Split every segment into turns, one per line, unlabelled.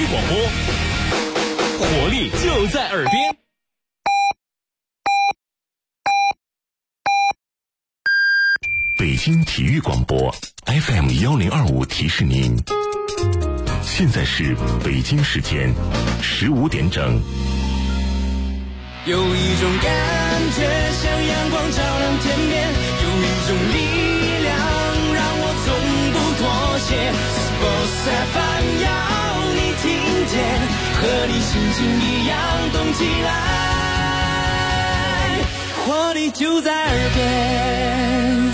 广播，活力就在耳边。
北京体育广播 FM1025 提示您，现在是北京时间15点整。
有一种感觉像阳光照亮天边，有一种力量让我从不妥协。Sports FM 要你听见，和你心情一样动起来，活力就在耳边。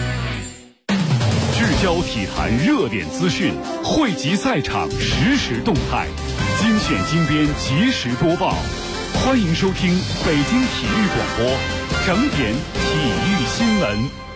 聚焦体坛热点资讯，汇集赛场实时动态，精选精编及时播报。欢迎收听北京体育广播整点体育新闻。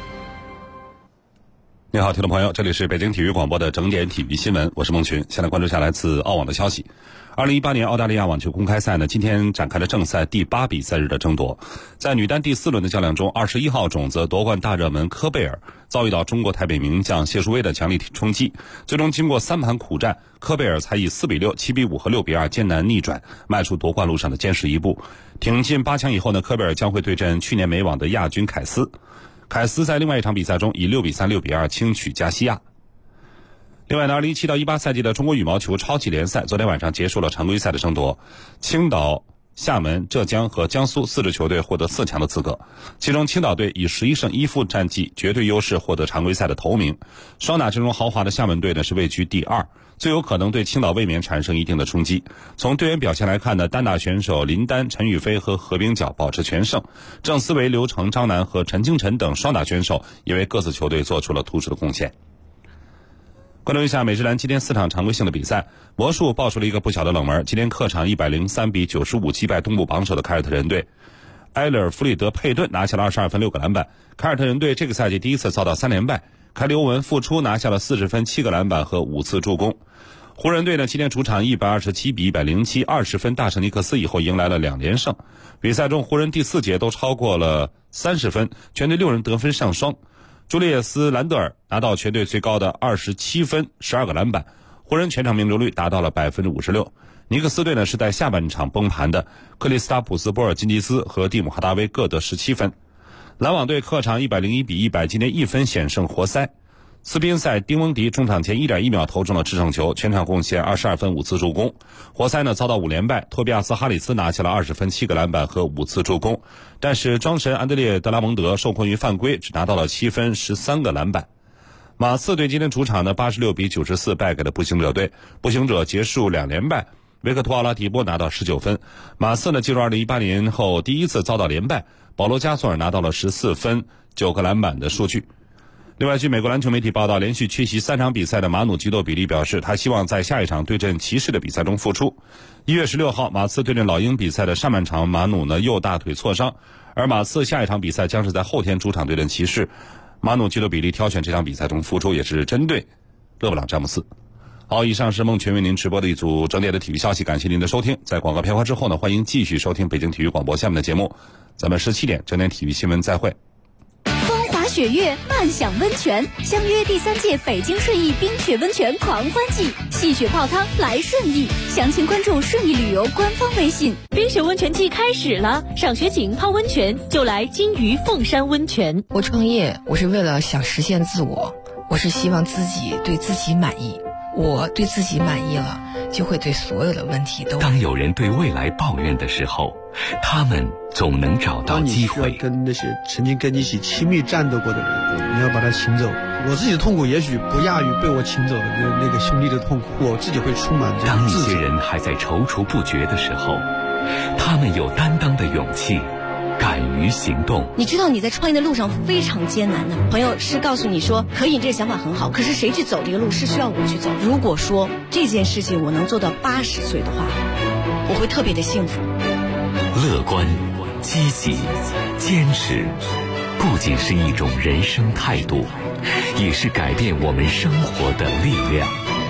你好，听众朋友，这里是北京体育广播的整点体育新闻，我是孟群。先来关注下来自澳网的消息。2018年澳大利亚网球公开赛呢，今天展开了正赛第8比赛日的争夺。在女单第4轮的较量中，21号种子夺冠大热门科贝尔遭遇到中国台北名将谢淑薇的强力冲击，最终经过3盘苦战，科贝尔才以4比6、7比5和6比2艰难逆转，迈出夺冠路上的坚实一步。挺进8强以后呢，科贝尔将会对阵去年美网的亚军凯斯。凯斯在另外一场比赛中以6比3、6比2轻取加西亚。另外呢，2017到18赛季的中国羽毛球超级联赛昨天晚上结束了常规赛的争夺，青岛、厦门、浙江和江苏4支球队获得4强的资格，其中青岛队以11胜1负战绩绝对优势获得常规赛的头名，双打阵容豪华的厦门队呢是位居第2，最有可能对青岛卫冕产生一定的冲击。从队员表现来看呢，单打选手林丹、陈雨菲和何冰角保持全胜，郑思维、刘成、张楠和陈清晨等双打选手也为各自球队做出了突出的贡献。关注一下美职篮今天4场常规性的比赛，魔术爆出了一个不小的冷门，今天客场103比95击败东部榜首的凯尔特人队。埃勒尔弗里德佩顿拿下了22分6个篮板，凯尔特人队这个赛季第一次遭到3连败。凯里欧文复出拿下了40分7个篮板和5次助攻。湖人队呢今天主场127比107 20分大胜尼克斯以后迎来了2连胜。比赛中湖人第4节都超过了30分，全队6人得分上双。朱利叶斯·兰德尔拿到全队最高的27分12个篮板，湖人全场命中率达到了 56%。 尼克斯队呢是在下半场崩盘的，克里斯塔普斯、波尔津吉斯和蒂姆·哈达威各得17分。篮网队客场101比100今天1分险胜活塞。斯宾塞丁翁迪中场前 1.1 秒投中了制胜球，全场贡献22分5次助攻。活塞呢遭到5连败，托比亚斯哈里斯拿下了20分7个篮板和5次助攻，但是庄神安德烈德拉蒙德受困于犯规，只拿到了7分13个篮板。马刺队今天主场呢86比94败给了步行者队，步行者结束2连败，维克托·奥拉迪波拿到19分。马刺呢进入2018年后第一次遭到连败，保罗·加索尔拿到了14分9个篮板的数据。另外，据美国篮球媒体报道，连续缺席3场比赛的马努吉多比利表示，他希望在下一场对阵骑士的比赛中复出。1月16号，马刺对阵老鹰比赛的上半场，马努呢右大腿挫伤，而马刺下一场比赛将是在后天主场对阵骑士。马努吉多比利挑选这场比赛中复出，也是针对勒布朗詹姆斯。好，以上是孟群为您直播的一组整点的体育消息，感谢您的收听。在广告片花之后呢，欢迎继续收听北京体育广播下面的节目，咱们17点整点体育新闻再会。
雪月漫享温泉，相约第3届北京顺义冰雪温泉狂欢季，戏雪泡汤来顺义，详情关注顺义旅游官方微信。
冰雪温泉季开始了，赏雪景泡温泉就来金鱼凤山温泉。
我创业，我是为了想实现自我，我是希望自己对自己满意，我对自己满意了，就会对所有的问题都。
当有人对未来抱怨的时候，他们总能找到机会。
当你需要跟那些曾经跟你一起亲密战斗过的人，你要把他请走。我自己的痛苦也许不亚于被我请走的那个兄弟的痛苦，我自己会充满这种自责。
当一些人还在踌躇不决的时候，他们有担当的勇气，敢于行动。
你知道你在创业的路上非常艰难的，朋友是告诉你说可以，这个想法很好，可是谁去走这个路是需要我去走。如果说这件事情我能做到80岁的话，我会特别的幸福。
乐观、积极、坚持，不仅是一种人生态度，也是改变我们生活的力量。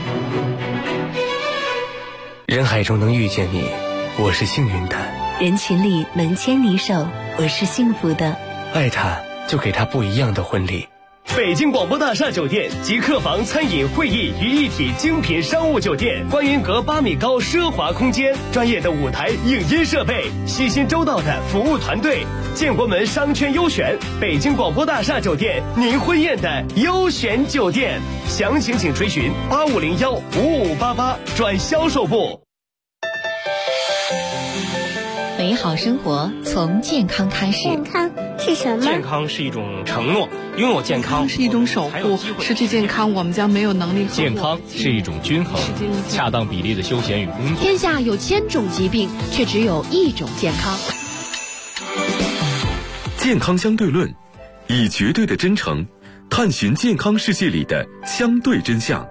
人海中能遇见你，我是幸运的；
人群里能牵你手，我是幸福的。
爱他，就给他不一样的婚礼。
北京广播大厦酒店集客房、餐饮、会议于一体精品商务酒店，观云阁8米高奢华空间，专业的舞台影音设备，细心周到的服务团队，建国门商圈优选，北京广播大厦酒店，您婚宴的优选酒店。详情请垂询85015588转销售部。
美好生活从健康开始。
健康是什么？
健康是一种承诺，拥有健康
是一种守护，失去健康我们将没有能力。
健康是一种均衡，恰当比例的休闲与工作。
天下有1000种疾病，却只有1种健康。
健康相对论，以绝对的真诚探寻健康世界里的相对真相。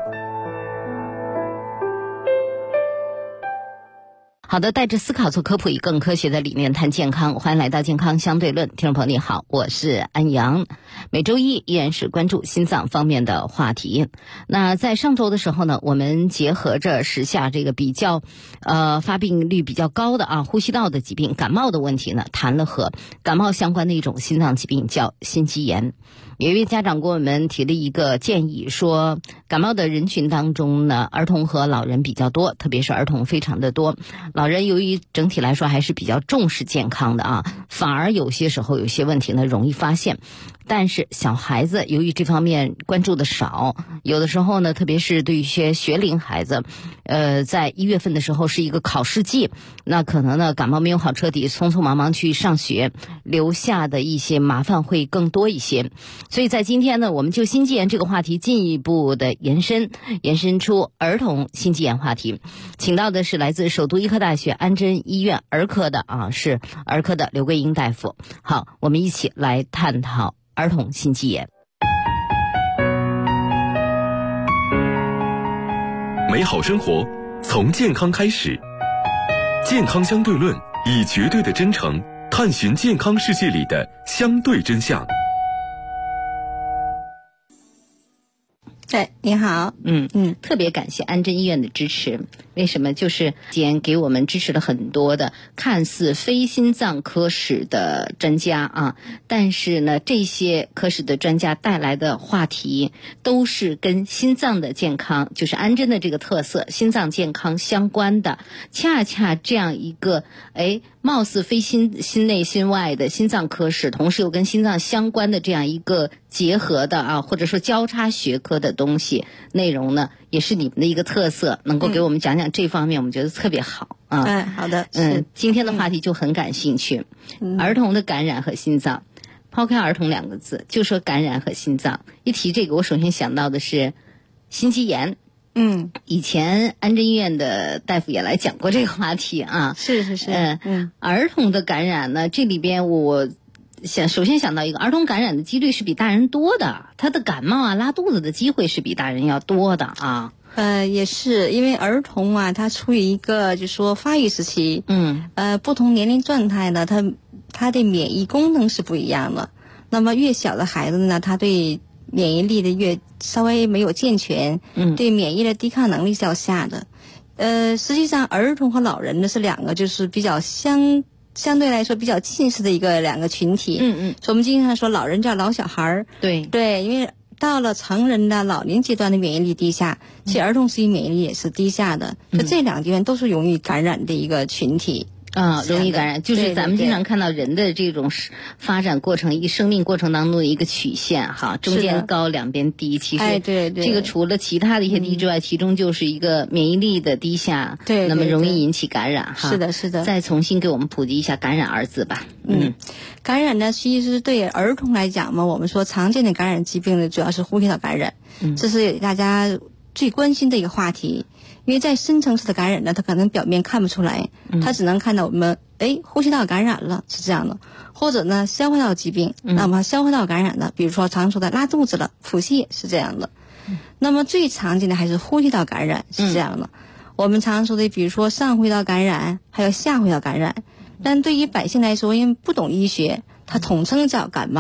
好的，带着思考做科普，以更科学的理念谈健康。欢迎来到健康相对论，听众朋友你好，我是安阳。每周一依然是关注心脏方面的话题。那在上周的时候呢，我们结合着时下这个比较发病率比较高的呼吸道的疾病，感冒的问题呢，谈了和感冒相关的一种心脏疾病，叫心肌炎。有一位家长给我们提了一个建议，说感冒的人群当中呢，儿童和老人比较多，特别是儿童非常的多，老人由于整体来说还是比较重视健康的反而有些时候有些问题呢容易发现。但是小孩子由于这方面关注的少，有的时候呢，特别是对于一些学龄孩子，在1月份的时候是一个考试季，那可能呢感冒没有好彻底，匆匆忙忙去上学，留下的一些麻烦会更多一些。所以在今天呢，我们就心肌炎这个话题进一步的延伸出儿童心肌炎话题，请到的是来自首都医科大学安贞医院儿科的是儿科的刘桂英大夫。好，我们一起来探讨儿童心肌炎。
美好生活从健康开始，健康相对论，以绝对的真诚探寻健康世界里的相对真相。
对，你好。
特别感谢安贞医院的支持。为什么？就是今天给我们支持了很多的看似非心脏科室的专家但是呢，这些科室的专家带来的话题都是跟心脏的健康，就是安贞的这个特色，心脏健康相关的。恰恰这样一个貌似非心内心外的心脏科室，同时又跟心脏相关的这样一个结合的或者说交叉学科的东西内容呢，也是你们的一个特色，能够给我们讲讲这方面，我们觉得特别好
好的。
今天的话题就很感興趣，儿童的感染和心脏。抛开儿童2个字，就说感染和心脏。一提这个，我首先想到的是心肌炎。以前安贞医院的大夫也来讲过这个话题
是。
儿童的感染呢，这里边我首先想到一个，儿童感染的几率是比大人多的，他的感冒拉肚子的机会是比大人要多的
也是因为儿童他处于一个就是说发育时期，不同年龄状态呢，他的免疫功能是不一样的。那么越小的孩子呢，他对免疫力的越稍微没有健全，对免疫的抵抗能力是要下的。实际上儿童和老人呢是2个就是比较相对来说比较近似的2个群体。所以我们经常说老人叫老小孩。对，因为到了成人的老龄阶段的免疫力低下，其实儿童时期免疫力也是低下的，所以这2个阶段都是容易感染的一个群体。
容易感染，就是咱们经常看到人的这种发展过程，生命过程当中的一个曲线中间高2边低。其实这个除了其他的一些低之外，其中就是一个免疫力的低下，那么容易引起感染
是的。
再重新给我们普及一下感染二字吧。
感染呢，其实对儿童来讲嘛，我们说常见的感染疾病呢，主要是呼吸道感染，这是大家最关心的一个话题。因为在深层次的感染呢，它可能表面看不出来，它只能看到我们呼吸道感染了，是这样的。或者呢消化道疾病，那么消化道感染了，比如说常说的拉肚子了、腹泻是这样的。那么最常见的还是呼吸道感染，是这样的。我们常说的比如说上呼吸道感染还有下呼吸道感染，但对于百姓来说，因为不懂医学，它统称叫感冒了，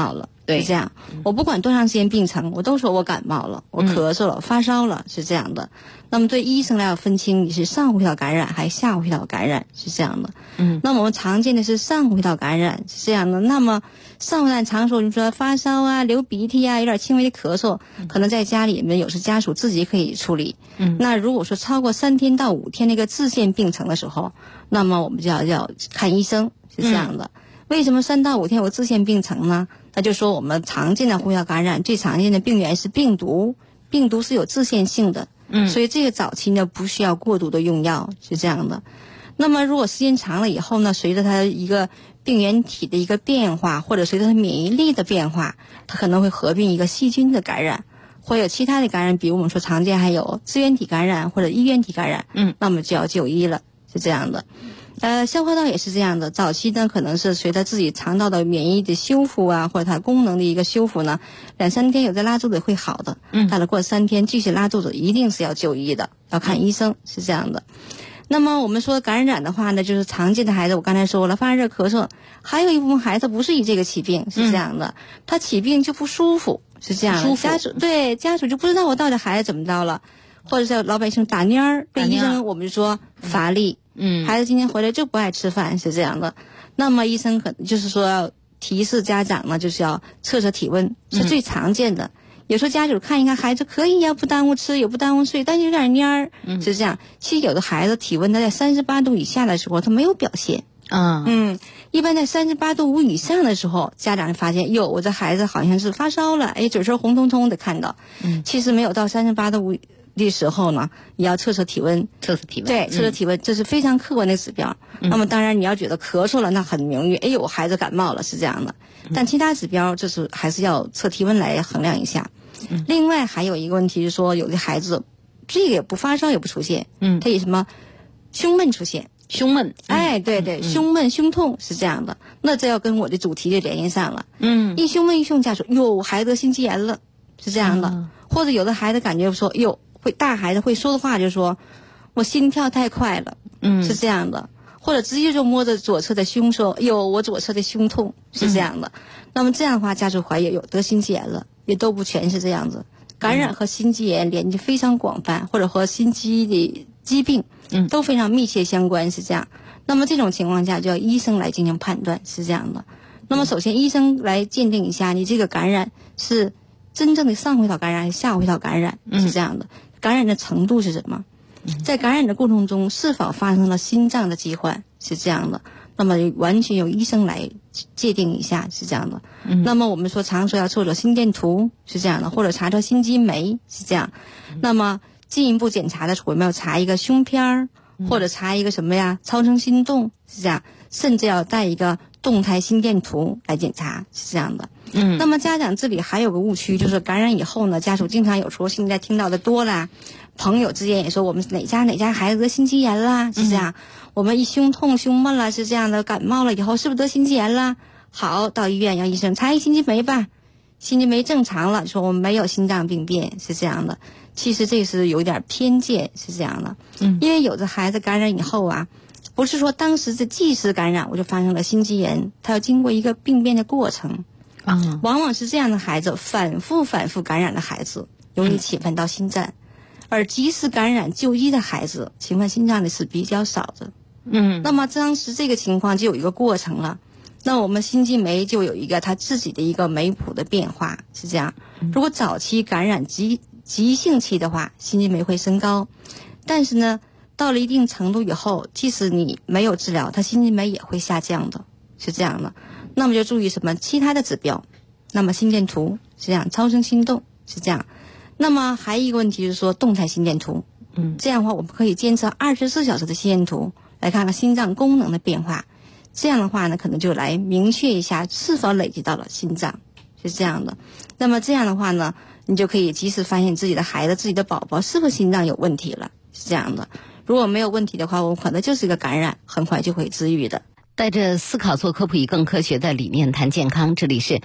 对，是这样。我不管多长时间病程，我都说我感冒了，我咳嗽了，发烧了，是这样的。那么对医生来要分清你是上呼吸道感染还是下呼吸道感染，是这样的。那么我们常见的是上呼吸道感染，是这样的。那么上呼吸道常说，你说发烧啊、流鼻涕啊、有点轻微的咳嗽，可能在家里面有时家属自己可以处理。那如果说超过3天到5天那个自限病程的时候，那么我们就要看医生，是这样的。为什么3到5天有自限病程呢？那就说我们常见的呼吸道感染最常见的病原是病毒，病毒是有自限性的，所以这个早期呢不需要过度的用药，是这样的。那么如果时间长了以后呢，随着它一个病原体的一个变化，或者随着它免疫力的变化，它可能会合并一个细菌的感染，或有其他的感染，比如我们说常见还有支原体感染或者衣原体感染，那么就要就医了，是这样的。消化道也是这样的，早期呢可能是随着自己肠道的免疫的修复啊，或者它功能的一个修复呢，2、3天有的拉肚子会好的，但是过3天继续拉肚子，一定是要就医的，要看医生，是这样的。那么我们说感染的话呢，就是常见的孩子，我刚才说了，发热咳嗽，还有一部分孩子不是以这个起病，是这样的，他起病就不舒服，是这样的，家属就不知道我到底孩子怎么着了，或者是老百姓打蔫儿，对医生我们就说乏力，孩子今天回来就不爱吃饭，是这样的。那么医生可能就是说要提示家长呢，就是要测测体温，是最常见的。有时候家属看一看孩子可以呀，不耽误吃也不耽误睡，但是有点蔫儿，是这样。其实有的孩子体温他在38度以下的时候，他没有表现。一般在38度5以上的时候，家长发现哟，我这孩子好像是发烧了，嘴唇红彤彤的看到。其实没有到38度5的时候呢，也要测测体温，对，测测体温，这是非常客观的指标。那么当然你要觉得咳嗽了，那很明确，我孩子感冒了，是这样的。但其他指标就是还是要测体温来衡量一下。另外还有一个问题是说，有的孩子这个也不发烧也不出现，他以什么胸闷出现，
胸闷，
对，胸闷胸痛是这样的，那这要跟我的主题就联系上了。一胸闷一胸家属，哟，孩子得心肌炎了，是这样的。或者有的孩子感觉说，哟，大孩子会说的话就说，我心跳太快了，是这样的。或者直接就摸着左侧的胸说，哟，我左侧的胸痛，是这样的。那么这样的话，家属怀疑有得心肌炎了，也都不全是这样子。感染和心肌炎联系非常广泛，或者和心肌的疾病都非常密切相关，是这样。那么这种情况下就要医生来进行判断，是这样的。那么首先医生来鉴定一下你这个感染是真正的上呼吸道感染还是下呼吸道感染，是这样的。感染的程度是什么？在感染的过程中是否发生了心脏的疾患，是这样的。那么完全由医生来界定一下，是这样的。那么我们常说要做做心电图，是这样的，或者查查心肌酶，是这样。那么进一步检查的时候，我们要查一个胸片儿，或者查一个什么呀，超声心动，是这样。甚至要带一个动态心电图来检查，是这样的。那么家长这里还有个误区，就是感染以后呢，家属经常有时候现在听到的多啦，朋友之间也说我们哪家孩子得心肌炎啦，是这样。我们一胸痛胸闷了，是这样的，感冒了以后是不是得心肌炎啦？好，到医院让医生查一心肌酶吧，心肌酶正常了，说我们没有心脏病变，是这样的。其实这是有点偏见，是这样的。因为有的孩子感染以后啊，不是说当时这即时感染我就发生了心肌炎，它要经过一个病变的过程。往往是这样的孩子，反复感染的孩子容易侵犯到心脏，而及时感染就医的孩子侵犯心脏的是比较少的。那么当时这个情况就有一个过程了，那我们心肌酶就有一个它自己的一个酶谱的变化，是这样。如果早期感染急性期的话，心肌酶会升高，但是呢到了一定程度以后，即使你没有治疗，它心肌酶也会下降的，是这样的。那么就注意什么其他的指标，那么心电图是这样，超声心动是这样。那么还有一个问题就是说动态心电图，这样的话我们可以监测24小时的心电图，来看看心脏功能的变化。这样的话呢，可能就来明确一下是否累积到了心脏，是这样的。那么这样的话呢，你就可以及时发现自己的孩子、自己的宝宝是否心脏有问题了，是这样的。如果没有问题的话，我们可能就是一个感染，很快就会治愈的。
带着思考做科普，以更科学的理念谈健康。这里是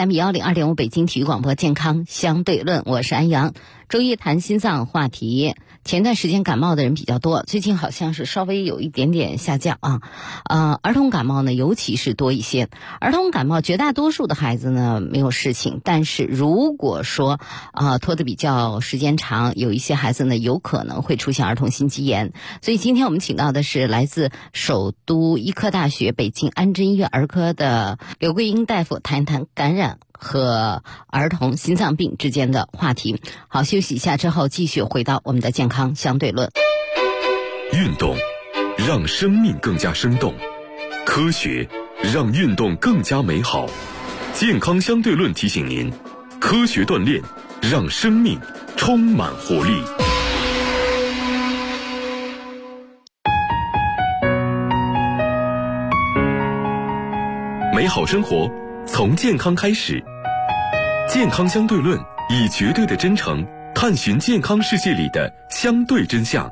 FM102.5北京体育广播健康相对论，我是安阳。周一谈心脏话题， 前段时间感冒的人比较多，最近好像是稍微有一点点下降啊。儿童感冒呢，尤其是多一些。儿童感冒绝大多数的孩子呢没有事情，但是如果说拖得比较时间长，有一些孩子呢有可能会出现儿童心肌炎。所以今天我们请到的是来自首都医科大学北京安贞医院儿科的刘桂英大夫，谈一谈感染和儿童心脏病之间的话题。好，休息一下之后继续回到我们的健康相对论。
运动让生命更加生动，科学让运动更加美好。健康相对论提醒您，科学锻炼让生命充满活力。美好生活从健康开始，健康相对论以绝对的真诚探寻健康世界里的相对真相。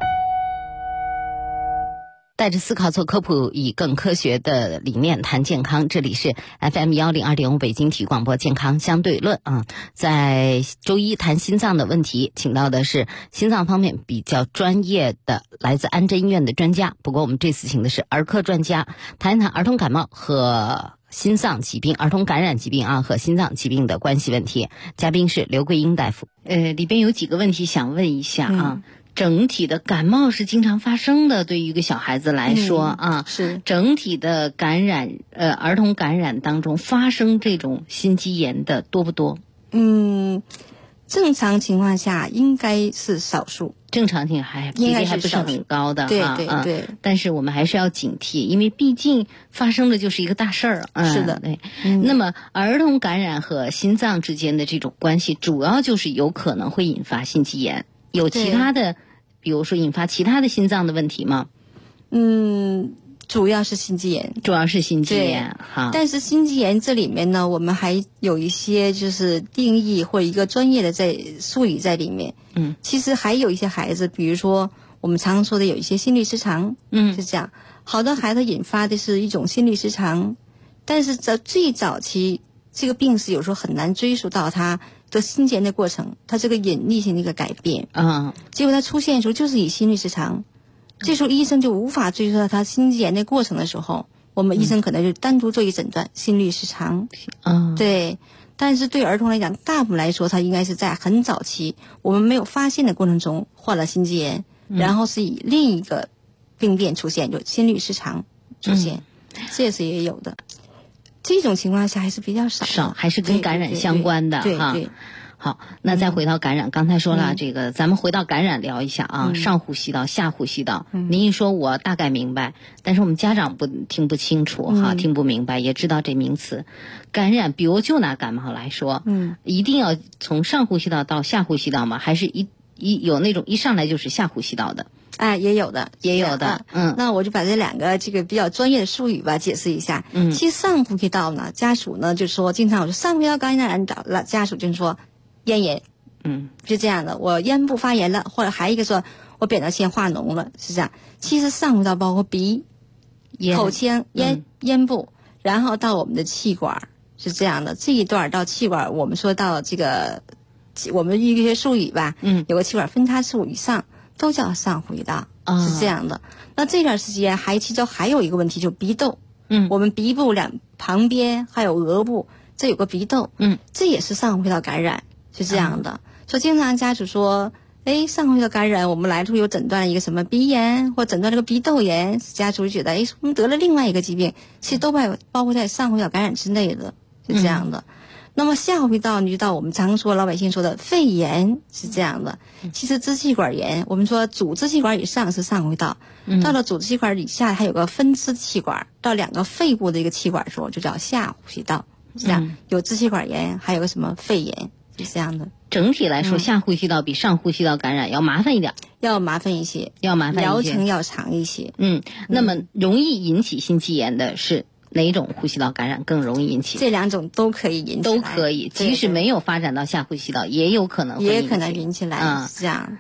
带着思考做科普，以更科学的理念谈健康。这里是 FM 102.5北京体育广播健康相对论啊。在周一谈心脏的问题，请到的是心脏方面比较专业的来自安贞医院的专家。不过我们这次请的是儿科专家，谈一谈儿童感冒和心脏疾病、儿童感染疾病啊和心脏疾病的关系问题。嘉宾是刘桂英大夫。里边有几个问题想问一下啊。整体的感冒是经常发生的，对于一个小孩子来说
是
整体的感染，儿童感染当中发生这种心肌炎的多不多？
正常情况下应该是少数，
正常情况比例还不是很高的，
对对对。
但是我们还是要警惕，因为毕竟发生的就是一个大事儿。
是的，
对。那么儿童感染和心脏之间的这种关系，主要就是有可能会引发心肌炎，有其他的。比如说引发其他的心脏的问题吗？
主要是心肌炎，
好。
但是心肌炎这里面呢，我们还有一些就是定义或一个专业的在术语在里面。其实还有一些孩子，比如说我们常说的有一些心律失常，是这样。好多孩子引发的是一种心律失常，但是在最早期，这个病是有时候很难追溯到他的心肌炎的过程，它这个隐匿性的一个改变，结果它出现的时候就是以心律失常，这时候医生就无法追溯到他心肌炎的过程的时候，我们医生可能就单独做一诊断，心律失常，对。但是对儿童来讲，大部分来说，他应该是在很早期我们没有发现的过程中患了心肌炎，然后是以另一个病变出现，就心律失常出现，这是也有的。这种情况下还是比较少，
还是跟感染相关的哈。
对。
好，那再回到感染，刚才说了这个，咱们回到感染聊一下啊。上呼吸道、下呼吸道，您一说我大概明白，但是我们家长听不清楚哈，听不明白，也知道这名词。感染，比如就拿感冒来说，一定要从上呼吸道到下呼吸道吗？还是有那种一上来就是下呼吸道的？
也有的。那我就把这两个这个比较专业的术语吧解释一下。其实上呼吸道呢，家属呢就说，经常我说上呼吸道感染了，家属就说咽炎，是这样的，我咽部发炎了，或者还有一个说我扁桃腺化脓了，是这样。其实上呼吸道包括鼻、口腔、咽部，然后到我们的气管，是这样的。这一段到气管，我们说到这个，我们一些术语吧，有个气管分叉处以上。都叫上呼吸道，是这样的。那这段时间其中还有一个问题，就鼻窦。我们鼻部旁边还有额部，这有个鼻窦。这也是上呼吸道感染，是这样的。所以经常家属说，上呼吸道感染，我们来处有诊断一个什么鼻炎，或诊断这个鼻窦炎，家属就觉得，我们得了另外一个疾病，其实都包括在上呼吸道感染之内的，是这样的。那么下呼吸道，你知道我们常说老百姓说的肺炎是这样的，其实支气管炎，我们说主支气管以上是上呼吸道，到了主支气管以下还有个分支气管，到两个肺部的一个气管说就叫下呼吸道，是这样。有支气管炎，还有个什么肺炎，是这样的。
整体来说，下呼吸道比上呼吸道感染要麻烦一点，
要麻烦一些，疗程要长一些。
那么容易引起心肌炎的是哪种呼吸道感染更容易引起？
这两种都可以引起来，
都可以，即使没有发展到下呼吸道，也有可能会引起，
也可能引起来，是这样。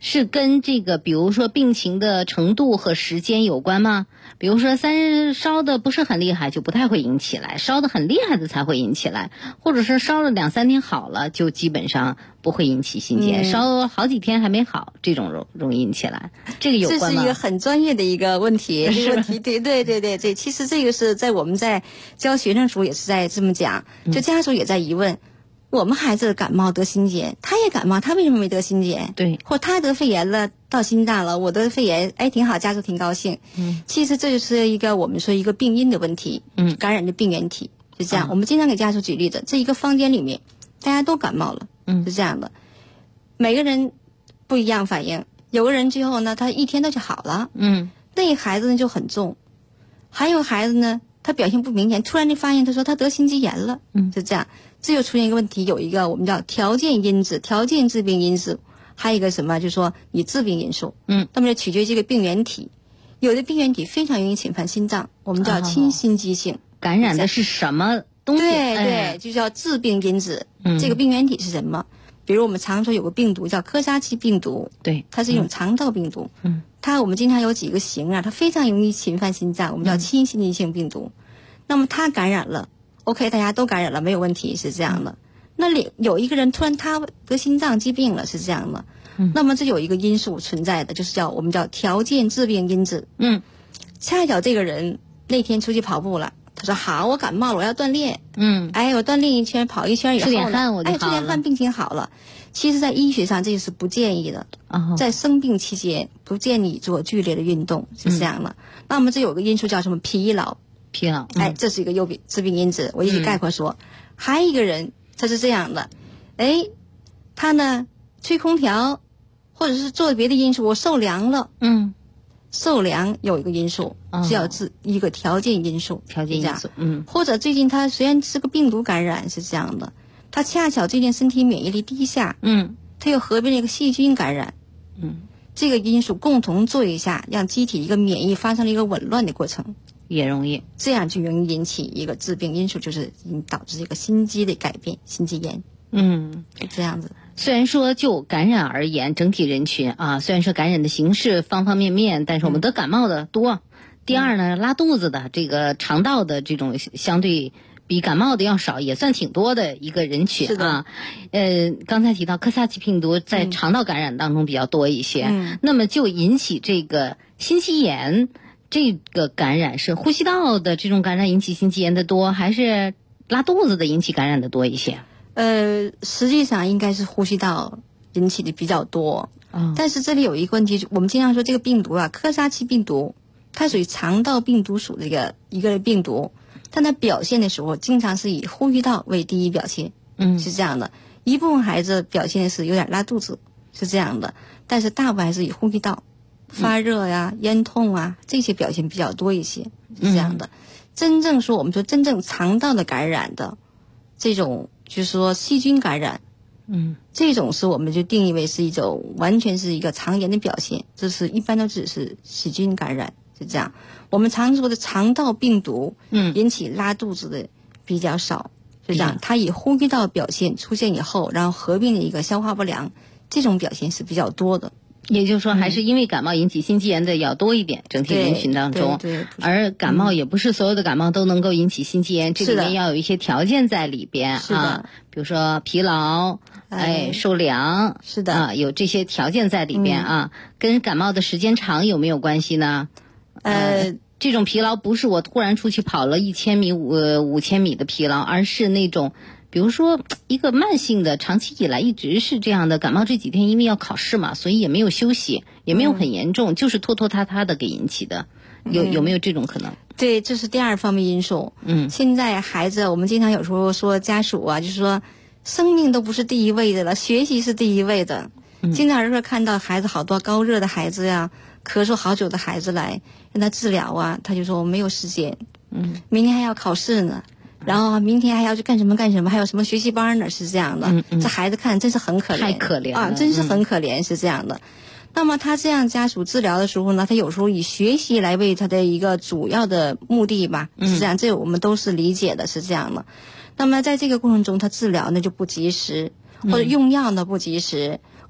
是跟这个比如说病情的程度和时间有关吗？比如说3日烧的不是很厉害就不太会引起来，烧的很厉害的才会引起来，或者是烧了2-3天好了就基本上不会引起心肌炎，烧好几天还没好这种容易引起来，这个有关吗？
这是一个很专业的一个问题，这个问题对，其实这个是在我们在教学生时候也是在这么讲，就家属也在疑问。我们孩子感冒得心肌炎，他也感冒，他为什么没得心肌炎？
对，
或他得肺炎了，到心脏了，我得肺炎，哎，挺好，家属挺高兴。其实这就是一个我们说一个病因的问题，感染的病原体是这样。我们经常给家属举例子，这一个房间里面大家都感冒了，是这样的，每个人不一样反应，有个人最后呢，他1天他就好了，那个孩子呢就很重，还有孩子呢，他表现不明显，突然就发现他说他得心肌炎了，是这样。这就出现一个问题，有一个我们叫条件因子、条件致病因子，还有一个什么，就是说你致病因素。那么就取决于这个病原体，有的病原体非常容易侵犯心脏，我们叫亲心肌性。
感染的是什么东西？
对，就叫致病因子。这个病原体是什么？比如我们常说有个病毒叫科沙奇病毒，
对，
它是一种肠道病毒。它我们经常有几个型啊，它非常容易侵犯心脏，我们叫亲心肌性病毒。那么它感染了。OK， 大家都感染了，没有问题，是这样的。那有一个人突然他得心脏疾病了，是这样的。那么这有一个因素存在的，就是我们叫条件致病因子。恰巧这个人那天出去跑步了，他说好，我感冒了，我要锻炼。我锻炼一圈，跑一圈以后呢，
出点汗我就好了。
出点汗，病情好了。其实，在医学上这个是不建议的，在生病期间不建议做剧烈的运动，是这样的。那么这有个因素叫什么？疲劳。这是一个致病因子，我一起概括说。还有一个人他是这样的，他呢吹空调或者是做别的因素，我受凉了。受凉有一个因素是要一个条件因素，或者最近他虽然是个病毒感染是这样的，他恰巧最近身体免疫力低下，他又合并了一个细菌感染，这个因素共同作用下，让机体一个免疫发生了一个紊乱的过程。
也容易，
这样就容易引起一个致病因素，就是导致一个心肌的改变，心肌炎。是这样子。
虽然说就感染而言，整体人群啊，虽然说感染的形式方方面面，但是我们得感冒的多。第二呢，拉肚子的这个肠道的这种相对比感冒的要少，也算挺多的一个人群啊。刚才提到科萨奇病毒在肠道感染当中比较多一些，那么就引起这个心肌炎。这个感染是呼吸道的这种感染引起心肌炎的多，还是拉肚子的引起感染的多一些？
实际上应该是呼吸道引起的比较多。但是这里有一个问题，我们经常说这个病毒啊，科沙奇病毒，它属于肠道病毒属的一个病毒，但它表现的时候经常是以呼吸道为第一表现。是这样的。一部分孩子表现的是有点拉肚子，是这样的，但是大部分还是以呼吸道。发热呀、咽痛啊，这些表现比较多一些，是这样的。真正说我们说真正肠道的感染的这种，就是说细菌感染，这种是我们就定义为是一种完全是一个肠炎的表现，这是一般都只是细菌感染，是这样。我们常说的肠道病毒，引起拉肚子的比较少，是这样。它以呼吸道表现出现以后，然后合并了一个消化不良，这种表现是比较多的。
也就是说，还是因为感冒引起心肌炎的要多一点，整体人群当中。而感冒也不是所有的感冒都能够引起心肌炎，这里面要有一些条件在里边啊，比如说疲劳，受凉，
是的，
有这些条件在里边啊。跟感冒的时间长有没有关系呢？这种疲劳不是我突然出去跑了1000米、5000米的疲劳，而是那种。比如说一个慢性的长期以来一直是这样的感冒，这几天因为要考试嘛，所以也没有休息，也没有很严重，就是拖拖沓沓的给引起的，有没有这种可能？
对，这是第二方面因素。现在孩子我们经常有时候说家属啊，就是说生命都不是第一位的了，学习是第一位的。经常是看到孩子好多高热的孩子呀，咳嗽好久的孩子来让他治疗啊，他就说我没有时间，明天还要考试呢。然后明天还要去干什么，还有什么学习班呢？是这样的。这孩子看真是很可怜，
太可怜了
啊，真是很可怜，是这样的。那么他这样家属治疗的时候呢，他有时候以学习来为他的一个主要的目的吧，是这样，这我们都是理解的，是这样的。那么在这个过程中，他治疗呢就不及时，或者用药呢不及时，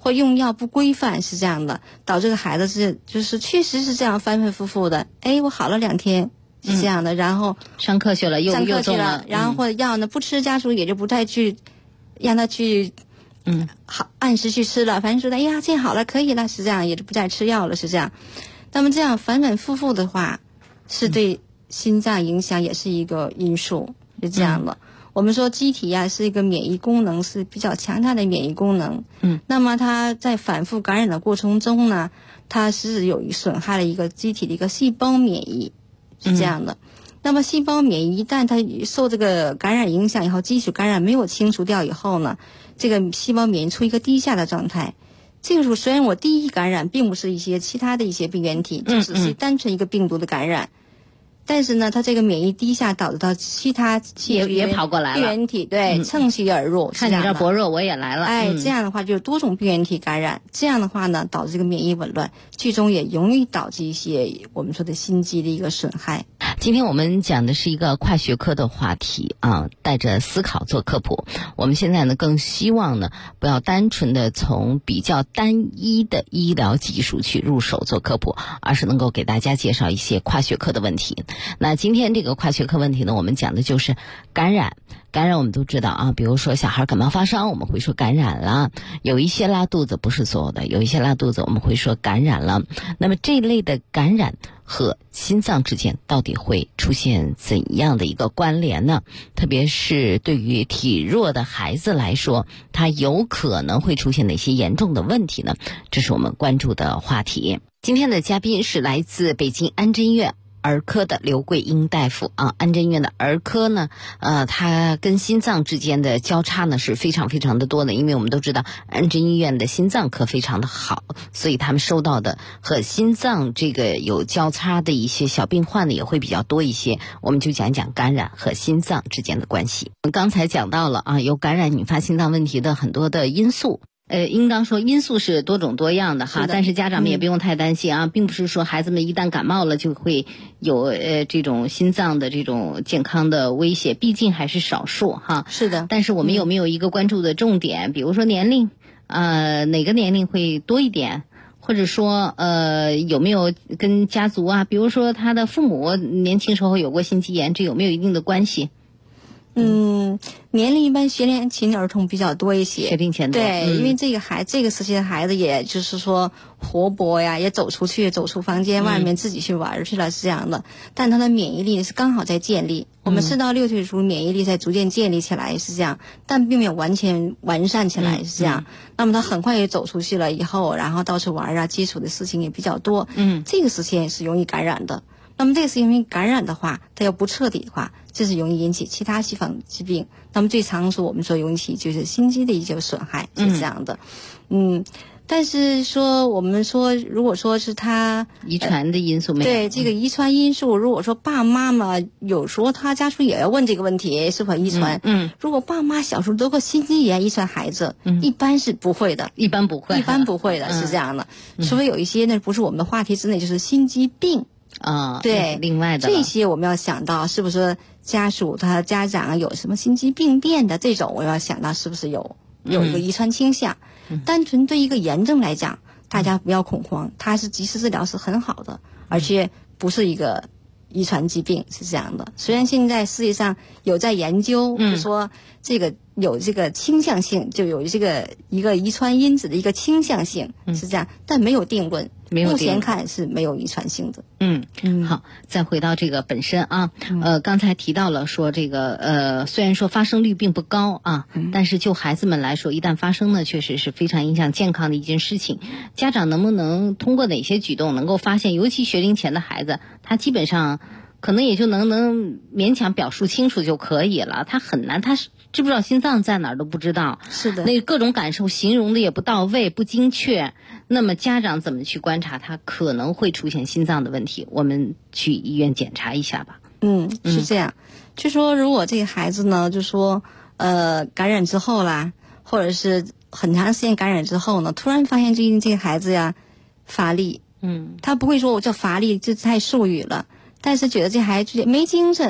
或用药不规范是这样的，导致这个孩子就是确实是这样反反复复的。哎，我好了2天是这样的，然后
上课去了又中了，
然后或者药呢不吃，家属也就不再去让他去好按时去吃了，反正说的哎呀这好了可以了是这样，也就不再吃药了是这样。那么这样反反复复的话，是对心脏影响也是一个因素，是这样的。我们说机体呀是一个免疫功能是比较强大的免疫功能，那么它在反复感染的过程中呢，它是有损害了一个机体的一个细胞免疫，是这样的。那么细胞免疫一旦它受这个感染影响以后，基础感染没有清除掉以后呢，这个细胞免疫处于一个低下的状态。这个时候虽然我第一感染并不是一些其他的一些病原体，就只是单纯一个病毒的感染。但是呢，它这个免疫低下，导致到其他
也跑过来了，
病原体对趁虚而入。
看你这薄弱，我也来了。
哎，这样的话就有多种病原体感染，这样的话呢，导致这个免疫紊乱，最终也容易导致一些我们说的心肌的一个损害。
今天我们讲的是一个跨学科的话题啊，带着思考做科普。我们现在呢，更希望呢，不要单纯的从比较单一的医疗技术去入手做科普，而是能够给大家介绍一些跨学科的问题。那今天这个跨学科问题呢，我们讲的就是感染。感染我们都知道啊，比如说小孩感冒发烧，我们会说感染了；有一些拉肚子，不是所有的，有一些拉肚子我们会说感染了。那么这一类的感染和心脏之间到底会出现怎样的一个关联呢？特别是对于体弱的孩子来说，他有可能会出现哪些严重的问题呢？这是我们关注的话题。今天的嘉宾是来自北京安贞医院儿科的刘桂英大夫啊。安贞医院的儿科呢，它跟心脏之间的交叉呢是非常非常的多的，因为我们都知道安贞医院的心脏科非常的好，所以他们收到的和心脏这个有交叉的一些小病患呢也会比较多一些。我们就讲一讲感染和心脏之间的关系。我们刚才讲到了啊，有感染引发心脏问题的很多的因素。应当说因素是多种多样的哈，但是家长们也不用太担心啊，并不是说孩子们一旦感冒了就会有这种心脏的这种健康的威胁，毕竟还是少数哈。
是的。
但是我们有没有一个关注的重点，比如说年龄，哪个年龄会多一点？或者说有没有跟家族啊，比如说他的父母年轻时候有过心肌炎，这有没有一定的关系？
年龄一般学龄前儿童比较多一些，
学龄前多。
对，因为这个时期的孩子，也就是说活泼呀，也走出房间外面自己去玩去了，是这样的。但他的免疫力是刚好在建立，我们4到6岁的时候免疫力在逐渐建立起来，是这样，但并没有完全完善起来，是这样。那么他很快也走出去了以后，然后到处玩啊，接触的事情也比较多。这个时间是容易感染的。那么这个是因为感染的话，它要不彻底的话，这是容易引起其他细胞疾病。那么最常说我们说引起就是心肌的一些损害，是这样的。但是说我们说，如果说是他
遗传的因素没有，
对这个遗传因素，如果说爸妈嘛，有时候他家属也要问这个问题是否遗传。如果爸妈小时候得过心肌炎遗传孩子，一般是不会的，
一般不会
的，是这样的。除非有一些呢不是我们的话题之内，就是心肌病。对，
另外的
这些我们要想到是不是家属他家长有什么心肌病变的这种，我要想到是不是有一个遗传倾向。单纯对一个炎症来讲，大家不要恐慌，它是及时治疗是很好的，而且不是一个遗传疾病，是这样的。虽然现在世界上有在研究，就说这个有这个倾向性，就有这个一个遗传因子的一个倾向性，是这样，但没有定论。目前看是没有遗传性的。
好，再回到这个本身啊，刚才提到了说这个虽然说发生率并不高啊，但是就孩子们来说，一旦发生呢，确实是非常影响健康的一件事情。家长能不能通过哪些举动能够发现，尤其学龄前的孩子，他基本上可能也就能勉强表述清楚就可以了，他很难，他知不知道心脏在哪儿都不知道。
是的，
那各种感受形容的也不到位，不精确。那么家长怎么去观察他可能会出现心脏的问题？我们去医院检查一下吧。
是这样。就说如果这个孩子呢，就说感染之后啦，或者是很长时间感染之后呢，突然发现最近这个孩子呀乏力，他不会说我叫乏力，这太术语了，但是觉得这孩子没精神，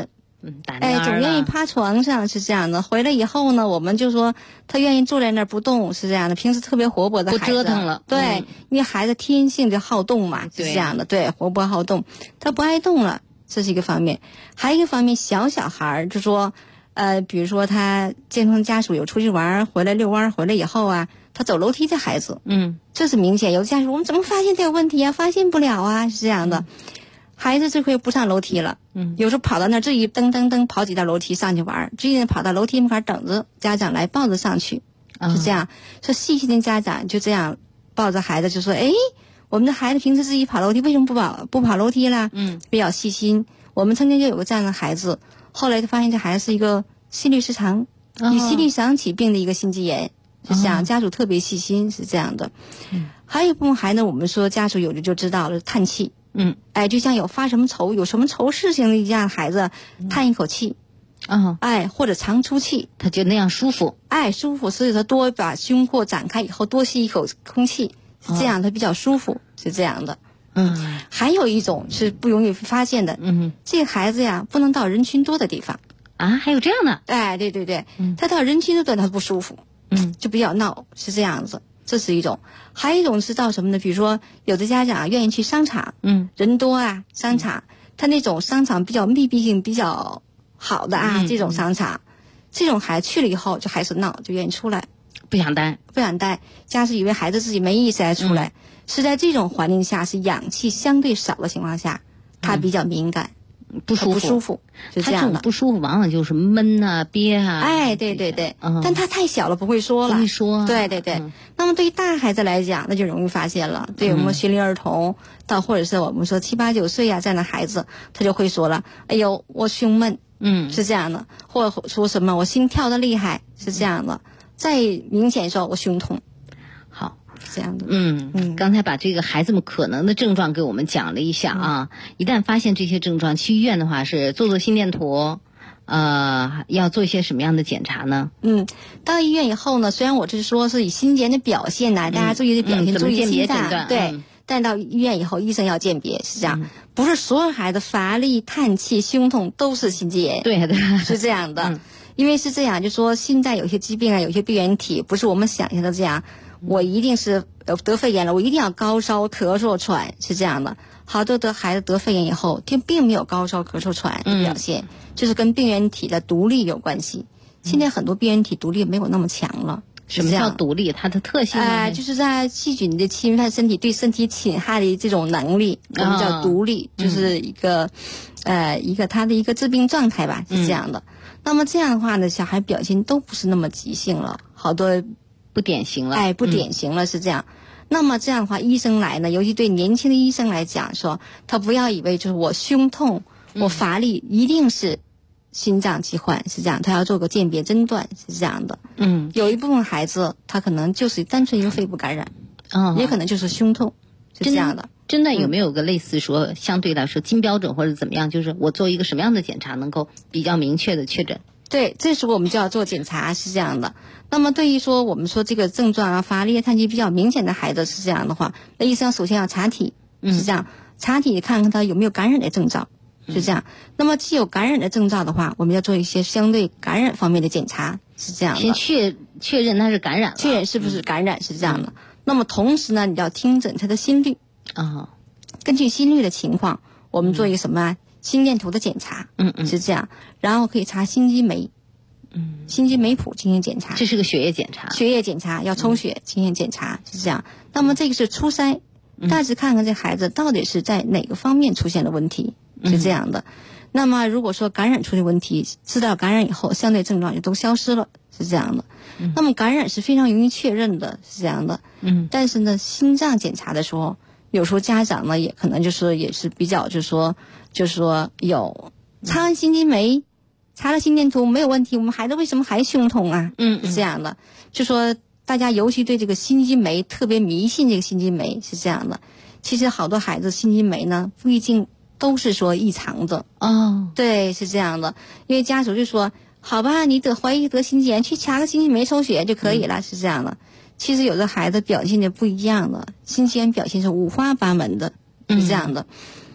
总
愿意趴床上是这样的。回来以后呢，我们就说他愿意坐在那儿不动是这样的。平时特别活泼的孩子，
不折腾了。
对，因为孩子天性就好动嘛，是这样的。对，活泼好动，他不爱动了，这是一个方面。还有一个方面，小孩就说，比如说他健康家属有出去玩回来遛弯回来以后啊，他走楼梯的孩子，这是明显。有的家属我们怎么发现他有问题啊？发现不了啊，是这样的。孩子这回不上楼梯了，有时候跑到那儿自己噔噔噔跑几道楼梯上去玩，自己跑到楼梯门口等着家长来抱着上去，是这样。说细心的家长就这样抱着孩子就说：“哎，我们的孩子平时自己跑楼梯，为什么不跑楼梯啦？”比较细心。我们曾经就有个这样的孩子，后来就发现这孩子是一个心律失常，以心律失常起病的一个心肌炎，是这样。家属特别细心，是这样的。还有一部分孩子，我们说家属有的就知道了，叹气。就像有发什么愁，有什么愁事情的一样，孩子叹一口气，或者长出气，
他就那样舒服，
舒服，所以他多把胸廓展开以后，多吸一口空气，是这样，他比较舒服，是这样的。还有一种是不容易发现的，这个孩子呀，不能到人群多的地方
啊，还有这样的，
对，他到人群多的他不舒服，就比较闹，是这样子。这是一种，还有一种是到什么呢？比如说，有的家长愿意去商场，人多啊，商场，他那种商场比较密闭性比较好的这种商场，这种孩子去了以后就还是闹，就愿意出来，
不想待，
家属以为孩子自己没意思才出来，是在这种环境下，是氧气相对少的情况下，他比较敏感。
不舒服，
是这样的。
他这种不舒服往往就是闷啊、憋啊。
对，但他太小了，不会说了。
不会说。
对。那么对于大孩子来讲，那就容易发现了。对我们学龄儿童到或者是我们说7、8、9岁这样的孩子，他就会说了：“哎呦，我胸闷。”是这样的，或者说什么我心跳的厉害，是这样的。再明显说，我胸痛。
好。
这样的，
刚才把这个孩子们可能的症状给我们讲了一下啊。一旦发现这些症状，去医院的话是做心电图，要做一些什么样的检查呢？
到医院以后呢，虽然我这是说是以心结的表现大家注意的表现，注意心脏，对。但到医院以后，医生要鉴别，是这样，不是所有孩子乏力、叹气、胸痛都是心肌炎，
对，
是这样的。因为是这样，就说现在有些疾病有些病原体不是我们想象的这样。我一定是得肺炎了，我一定要高烧、咳嗽、喘，是这样的。好多的孩子得肺炎以后，并没有高烧、咳嗽、喘的表现，就是跟病原体的独立有关系。现在很多病原体独立没有那么强了。
什么叫独立？它的特性
就是在细菌的侵犯身体对身体侵害的这种能力，我们叫独立，就是一个它的一个致病状态吧，是这样的。那么这样的话呢，小孩表现都不是那么急性了，好多。
不典型了，
不典型了，是这样。那么这样的话，医生来呢，尤其对年轻的医生来讲，说他不要以为就是我胸痛、我乏力，一定是心脏疾患，是这样。他要做个鉴别诊断，是这样的。有一部分孩子他可能就是单纯一个肺部感染，也可能就是胸痛，是这样的。
真的有没有个类似说相对来说金标准或者怎么样？就是我做一个什么样的检查能够比较明确的确诊？
对，这时候我们就要做检查，是这样的。那么对于说我们说这个症状乏力、叹气比较明显的孩子是这样的话，那医生首先要查体，是这样，查体看看他有没有感染的征兆，是这样。那么既有感染的征兆的话，我们要做一些相对感染方面的检查，是这样的。
先确认他是感染了，
确认是不是感染，是这样的。那么同时呢，你要听诊他的心率根据心率的情况，我们做一个什么心电图的检查，是这样，然后可以查心肌酶，心肌酶谱进行检查，
这是个血液检查，
要抽血进行检查，是这样。那么这个是初筛，大致看看这孩子到底是在哪个方面出现了问题，是这样的。那么如果说感染出的问题，知道感染以后，相对症状就都消失了，是这样的。那么感染是非常容易确认的，是这样的。但是呢，心脏检查的时候，有时候家长呢也可能就是也是比较就是说有查完心肌酶，查了心电图没有问题，我们孩子为什么还胸痛啊？是这样的。就说大家尤其对这个心肌酶特别迷信，这个心肌酶是这样的。其实好多孩子心肌酶呢不一定都是说异常的对，是这样的。因为家属就说好吧，你怀疑得心肌炎，去查个心肌酶抽血就可以了，是这样的。其实有的孩子表现的不一样的，心肌炎表现是五花八门的，是这样的。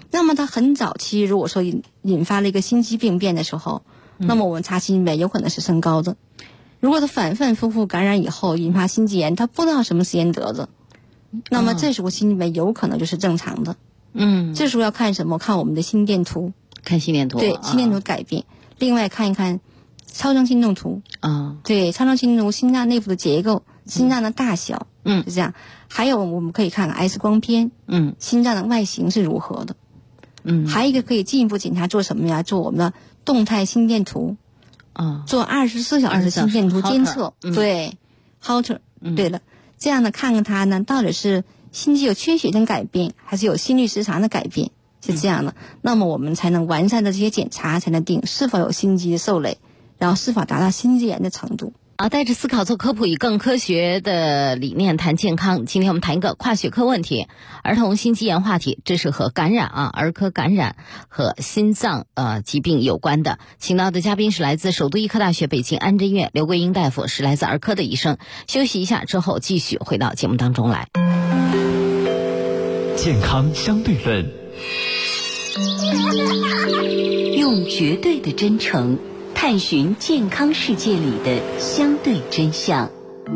那么它很早期如果说引发了一个心肌病变的时候，那么我们查心肌酶有可能是升高的。如果它反反复复感染以后引发心肌炎，它不知道什么时间得的，那么这时候心肌酶有可能就是正常的。这时候要看什么？看我们的心电图。
看心电图。
对，心电图改变。另外看一看超声心动图。对，超声心动图心脏内部的结构、心脏的大小。是这样。还有我们可以看 X 光片。心脏的外形是如何的。还有一个可以进一步检查做什么呀？做我们的动态心电图。做24小时心电图监测。对 Holter。对了，这样呢看看它呢到底是心肌有缺血性改变，还是有心律失常的改变，是这样的。那么我们才能完善的这些检查，才能定是否有心肌的受累，然后是否达到心肌炎的程度。
带着思考做科普，以更科学的理念谈健康。今天我们谈一个跨学科问题，儿童心肌炎话题，这是和感染儿科感染和心脏疾病有关的。请到的嘉宾是来自首都医科大学北京安贞医院刘桂英大夫，是来自儿科的医生。休息一下之后，继续回到节目当中来。
健康相对论，
用绝对的真诚探寻健康世界里的相对真相。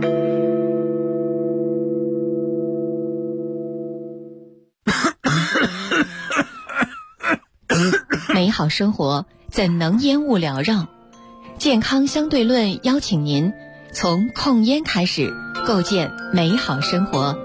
美好生活怎能烟雾缭绕？健康相对论邀请您从控烟开始，构建美好生活。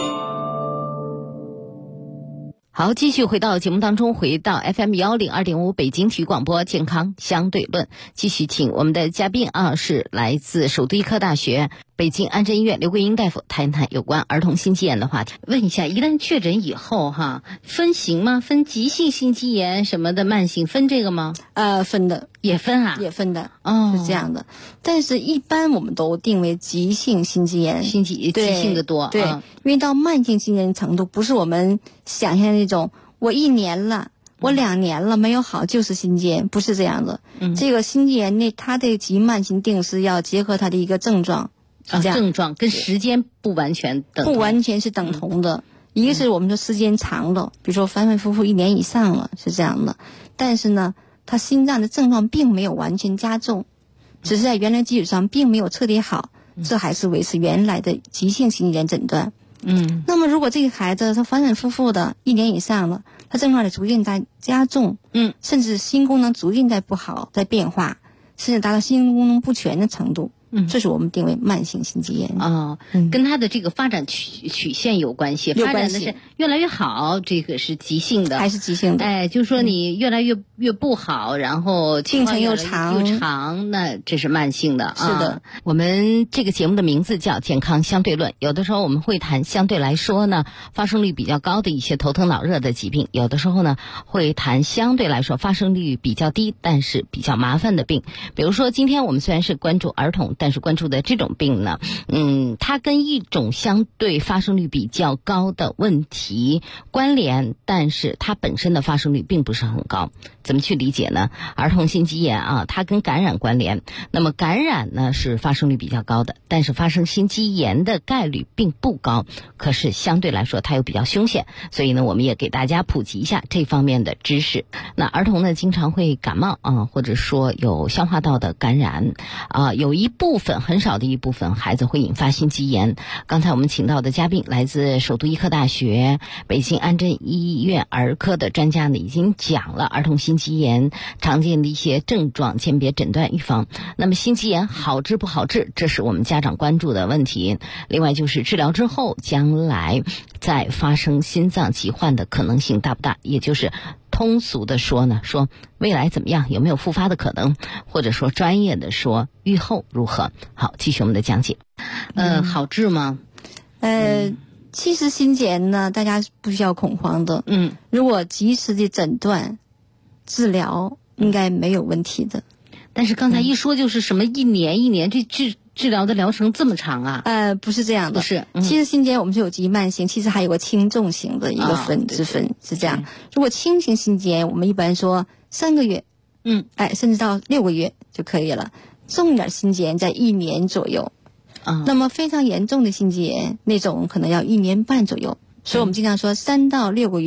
好，继续回到节目当中，回到 FM102.5 北京体育广播健康相对论，继续请我们的嘉宾是来自首都医科大学北京安贞医院刘桂英大夫谈一谈有关儿童心肌炎的话题。问一下，一旦确诊以后分型吗？分急性心肌炎什么的，慢性分这个吗？
分的。
也分
也分的。是这样的。但是一般我们都定为急性心肌炎。急
性的多。
对，因为到慢性心肌炎程度不是我们想象那种我1年了我2年了没有好就是心肌炎，不是这样的。这个心肌炎呢，它的急慢性定是要结合它的一个症状。
症状跟时间不完全
是等同的。一个是我们说时间长了，比如说反反复复1年以上了，是这样的。但是呢，他心脏的症状并没有完全加重，只是在原来基础上并没有彻底好，这还是维持原来的急性心肌炎诊断。那么如果这个孩子他反反复复的1年以上了，他症状的逐渐在加重，甚至心功能逐渐在不好，在变化，甚至达到心功能不全的程度。这是我们定为慢性心肌炎。
跟他的这个发展曲线有关系。发展的是越来越好，这个是急性的，
还是急性的？
就是说你越来越不好，然后
病程又
长，那这是慢性的。
是的。
我们这个节目的名字叫健康相对论，有的时候我们会谈相对来说呢发生率比较高的一些头疼脑热的疾病，有的时候呢会谈相对来说发生率比较低但是比较麻烦的病。比如说今天我们虽然是关注儿童，但是关注的这种病呢，它跟一种相对发生率比较高的问题关联，但是它本身的发生率并不是很高。怎么去理解呢？儿童心肌炎它跟感染关联，那么感染呢是发生率比较高的，但是发生心肌炎的概率并不高，可是相对来说它又比较凶险，所以呢我们也给大家普及一下这方面的知识。那儿童呢经常会感冒或者说有消化道的感染有一部分很少的一部分孩子会引发心肌炎。刚才我们请到的嘉宾来自首都医科大学北京安贞医院儿科的专家呢，已经讲了儿童心肌炎常见的一些症状、鉴别、诊断、预防。那么心肌炎好治不好治，这是我们家长关注的问题。另外就是治疗之后将来再发生心脏疾患的可能性大不大，也就是通俗的说呢，说未来怎么样，有没有复发的可能，或者说专业的说预后如何。好，继续我们的讲解。好治吗？
其实心肌炎呢，大家不需要恐慌的。如果及时的诊断治疗，应该没有问题的。
但是刚才一说就是什么1年，这治疗的疗程这么长啊？
不是这样的。
不是。
其实心肌炎我们是有急慢性，其实还有个轻重型的一个之分，是这样。如果轻型心肌炎，我们一般说3个月，甚至到6个月就可以了。重点心肌炎在1年左右。那么非常严重的心肌炎那种可能要1年半左右。所以我们经常说3到6个月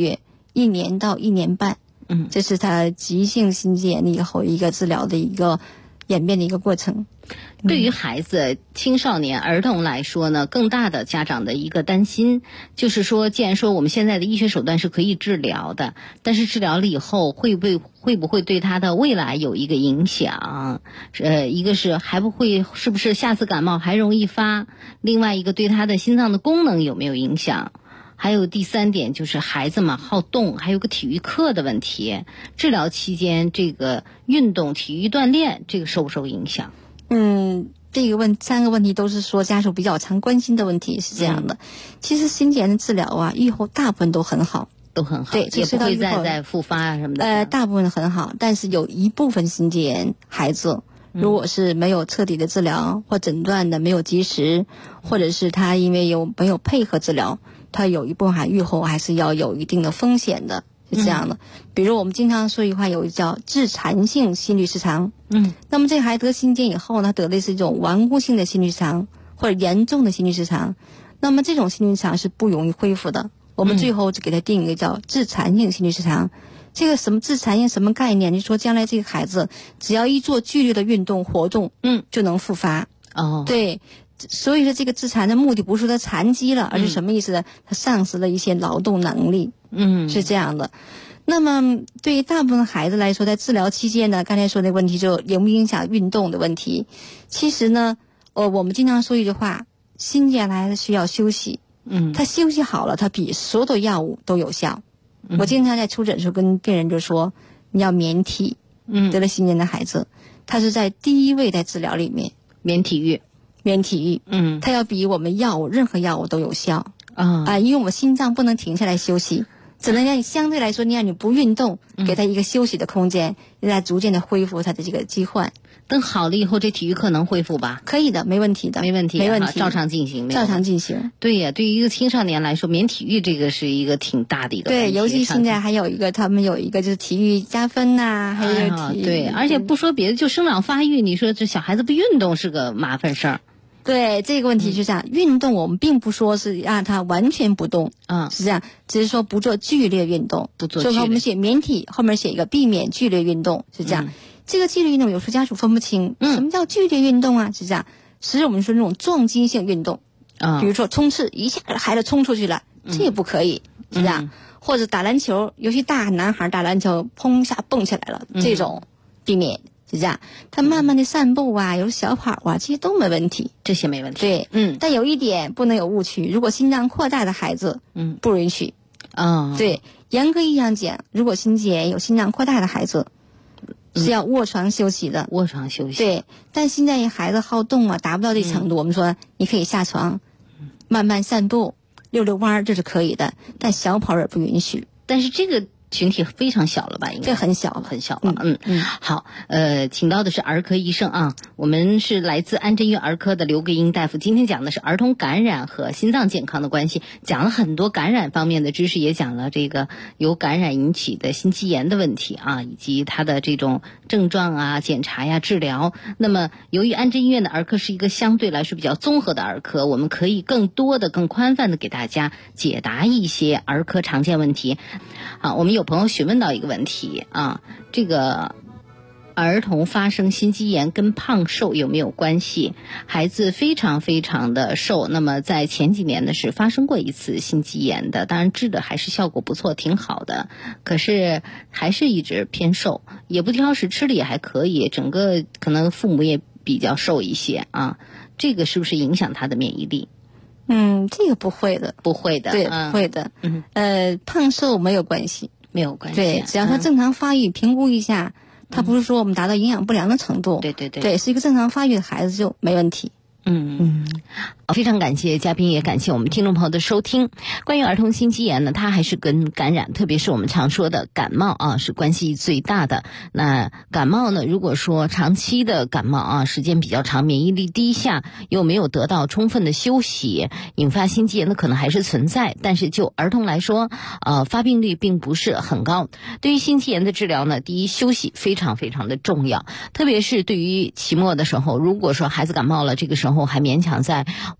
1年到1年半。这是他急性心肌炎以后一个治疗的一个演变的一个过程。
对于孩子、青少年、儿童来说呢，更大的家长的一个担心就是说，既然说我们现在的医学手段是可以治疗的，但是治疗了以后会不会对他的未来有一个影响？一个是是不是下次感冒还容易发？另外一个对他的心脏的功能有没有影响？还有第3点就是孩子嘛好动，还有个体育课的问题。治疗期间这个运动、体育锻炼，这个受不受影响？
这个3个问题都是说家属比较常关心的问题，是这样的。其实心肌炎的治疗啊，预后大部分都很好，
都很好，
对，
也不会再复发啊什么的。
大部分很好，但是有一部分心肌炎孩子，如果是没有彻底的治疗或诊断的没有及时，或者是他因为没有配合治疗，他有一部分预后还是要有一定的风险的，是这样的。比如我们经常说一句话，有一叫致残性心律失常。那么这个孩子得心肌炎以后呢，得的是一种顽固性的心律失常或者严重的心律失常。那么这种心律失常是不容易恢复的。我们最后只给他定一个叫致残性心律失常。这个什么致残性什么概念？你说将来这个孩子只要一做剧烈的运动活动，就能复发。对。所以说这个致残的目的不是说他残疾了，而是什么意思呢？他丧失了一些劳动能力。是这样的。那么对于大部分孩子来说，在治疗期间呢，刚才说的问题就影不影响运动的问题。其实呢，我们经常说一句话，心肌炎的孩子需要休息。他休息好了，他比所有的药物都有效。我经常在出诊的时候跟病人就说，你要免体。得了心肌炎的孩子，他是在第一位在治疗里面
免体育。
它要比我们任何药物都有效因为我们心脏不能停下来休息，只能让你相对来说，你不运动，给他一个休息的空间，让他逐渐的恢复他的这个疾患。
等好了以后，这体育课能恢复吧？
可以的，没问题的，
没问题，照常进行。对呀，对于一个青少年来说，免体育这个是一个挺大的一个问题。
对，尤其现在还有一个，他们有一个就是体育加分呐，还有体育。
对，而且不说别的，就生长发育，你说这小孩子不运动是个麻烦事儿。
对，这个问题就这样，运动我们并不说是让他完全不动，是这样，只是说不做剧烈运动，所以说我们写免体后面写一个避免剧烈运动，是这样。这个剧烈运动有时候家属分不清，什么叫剧烈运动啊？是这样，实际我们说那种撞击性运动，比如说冲刺，一下孩子冲出去了，这也不可以，是这样。或者打篮球，尤其大男孩打篮球，砰一下蹦起来了，这种避免。是这样，他慢慢的散步啊，有小跑啊，这些都没问题，
这些没问题。
对，但有一点不能有误区，如果心脏扩大的孩子，不允许。对，严格意义上讲，如果心肌炎有心脏扩大的孩子，是要卧床休息的。
卧床休息。
对，但现在孩子好动啊，达不到这程度，我们说你可以下床，慢慢散步，溜溜弯，这是可以的，但小跑也不允许。
但是这个群体非常小了吧？应该
这很小了，
很小了。好，请到的是儿科医生啊，我们是来自安贞医院儿科的刘桂英大夫。今天讲的是儿童感染和心脏健康的关系，讲了很多感染方面的知识，也讲了这个由感染引起的心肌炎的问题啊，以及它的这种症状啊、检查呀、治疗。那么，由于安贞医院的儿科是一个相对来说比较综合的儿科，我们可以更多的、更宽泛的给大家解答一些儿科常见问题。好，我们有朋友询问到一个问题啊，这个儿童发生心肌炎跟胖瘦有没有关系？孩子非常非常的瘦，那么在前几年呢是发生过一次心肌炎的，当然治的还是效果不错，挺好的，可是还是一直偏瘦，也不挑食，吃的也还可以，整个可能父母也比较瘦一些啊，这个是不是影响他的免疫力？
这个不会的，
不会的，
对，不会的。胖瘦没有关系，
没有关系。
对，只要他正常发育，评估一下，他不是说我们达到营养不良的程度。对，是一个正常发育的孩子就没问题。
非常感谢嘉宾，也感谢我们听众朋友的收听。关于儿童心肌炎呢，它还是跟感染，特别是我们常说的感冒啊，是关系最大的。那感冒呢，如果说长期的感冒啊，时间比较长，免疫力低下，又没有得到充分的休息，引发心肌炎的可能还是存在。但是就儿童来说，发病率并不是很高。对于心肌炎的治疗呢，第一，休息非常非常的重要，特别是对于期末的时候，如果说孩子感冒了，这个时候还勉强在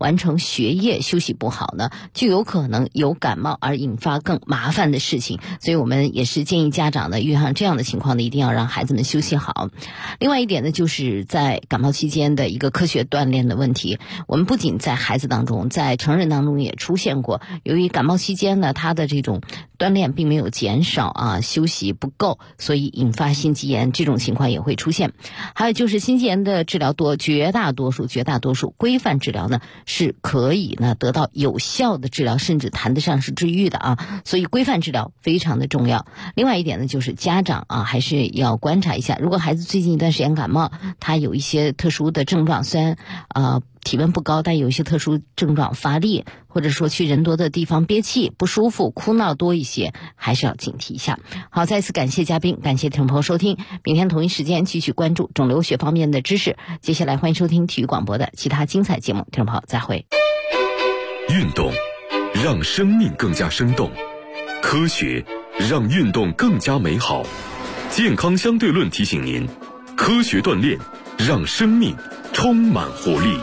完成学业，休息不好呢，就有可能有感冒而引发更麻烦的事情。所以我们也是建议家长呢，遇上这样的情况呢，一定要让孩子们休息好。另外一点呢，就是在感冒期间的一个科学锻炼的问题。我们不仅在孩子当中，在成人当中也出现过，由于感冒期间呢，他的这种锻炼并没有减少啊，休息不够，所以引发心肌炎，这种情况也会出现。还有就是心肌炎的治疗绝大多数规范治疗呢是可以呢得到有效的治疗，甚至谈得上是治愈的啊，所以规范治疗非常的重要。另外一点呢，就是家长啊还是要观察一下，如果孩子最近一段时间感冒，他有一些特殊的症状，虽然体温不高，但有一些特殊症状，乏力，或者说去人多的地方憋气不舒服，哭闹多一些，还是要警惕一下。好，再次感谢嘉宾，感谢听众朋友收听，明天同一时间继续关注肿瘤学方面的知识。接下来欢迎收听体育广播的其他精彩节目，听众朋友再会。
运动让生命更加生动，科学让运动更加美好。健康相对论提醒您，科学锻炼让生命充满活力。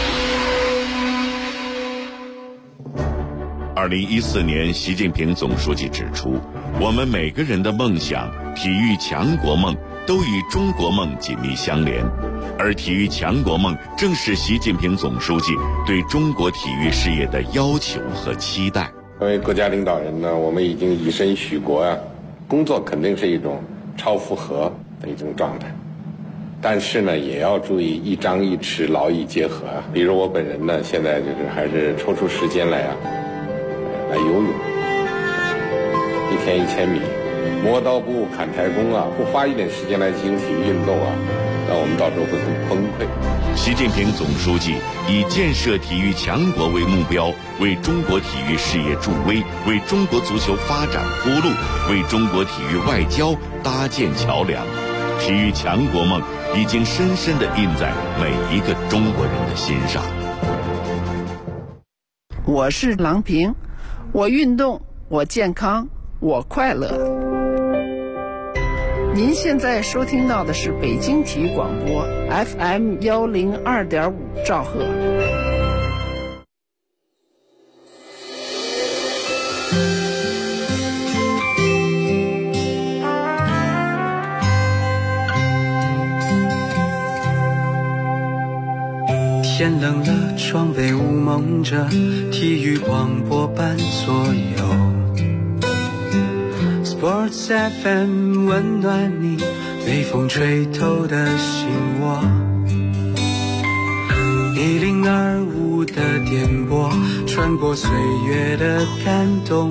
2014年，习近平总书记指出，我们每个人的梦想、体育强国梦都与中国梦紧密相连，而体育强国梦正是习近平总书记对中国体育事业的要求和期待。
作为国家领导人呢，我们已经以身许国啊，工作肯定是一种超负荷的一种状态，但是呢，也要注意一张一弛，劳逸结合啊。比如我本人呢，现在就是还是抽出时间来游泳，一天1000米，磨刀不误砍柴工啊，不花一点时间来进行体育运动啊，那我们到时候会很崩溃。
习近平总书记以建设体育强国为目标，为中国体育事业助威，为中国足球发展铺路，为中国体育外交搭建桥梁。体育强国梦已经深深地印在每一个中国人的心上。
我是郎平，我运动，我健康，我快乐。您现在收听到的是北京体育广播 FM 102.5兆赫。
天冷了，窗被雾蒙着，体育广播伴左右。Sports FM 温暖你被风吹透的心窝，1025的电波穿过岁月的感动，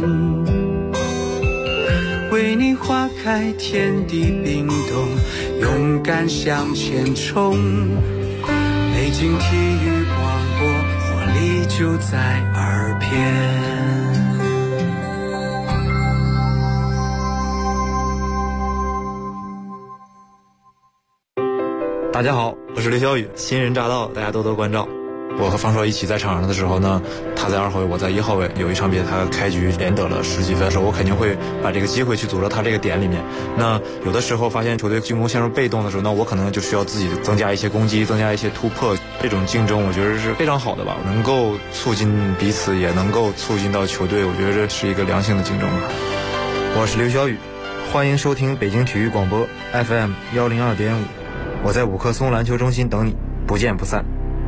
为你花开天地冰冻，勇敢向前冲。北京体育广播，活力就在耳边。
大家好，我是刘晓宇，新人乍到，大家多多关照。我和方硕一起在场上的时候呢，他在2号位，我在1号位。有一场比赛他开局连得了10几分的时候，我肯定会把这个机会去组织他这个点里面。那有的时候发现球队进攻陷入被动的时候，那我可能就需要自己增加一些攻击，增加一些突破。这种竞争我觉得是非常好的吧，能够促进彼此，也能够促进到球队，我觉得这是一个良性的竞争吧。
我是刘晓宇，欢迎收听北京体育广播 FM 102.5，我在五棵松篮球中心等你，不见不散。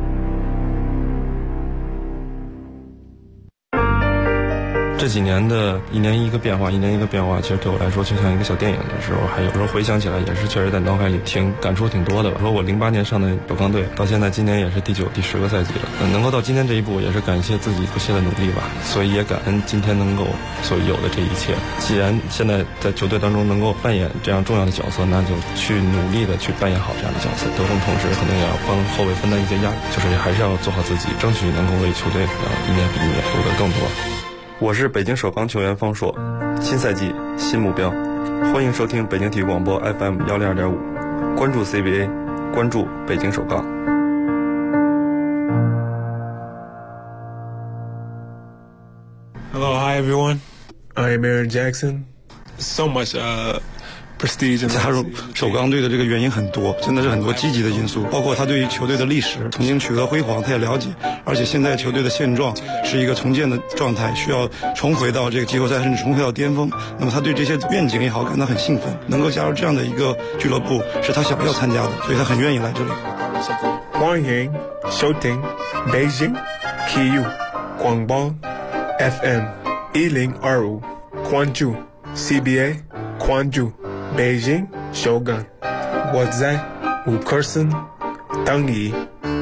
这几年的一年一个变化，其实对我来说就像一个小电影的时候，还有时候回想起来也是确实在脑海里感触挺多的吧。说我08年上的首钢队，到现在今年也是第9、第10个赛季了，能够到今天这一步，也是感谢自己不懈的努力吧。所以也感恩今天能够所有的这一切。既然现在在球队当中能够扮演这样重要的角色，那就去努力的去扮演好这样的角色。得分同时可能也要帮后卫分担一些压力，就是还是要做好自己，争取能够为球队一年比一年夺得更多。我是北京首钢球员方硕，新赛季新目标，欢迎收听北京体育广播 FM 102.5，关注 CBA， 关注北京首钢。
Hello, hi everyone. I'm Aaron Jackson. So much
加入首钢队的这个原因很多，真的是很多积极的因素，包括他对于球队的历史曾经取得辉煌他也了解，而且现在球队的现状是一个重建的状态，需要重回到这个季后赛甚至重回到巅峰。那么他对这些愿景也好感到很兴奋，能够加入这样的一个俱乐部是他想要参加的，所以他很愿意来这里。
欢迎收听北京体育广播 FM 1025，关注 CBA， 关注北京首钢，我在五棵松等你。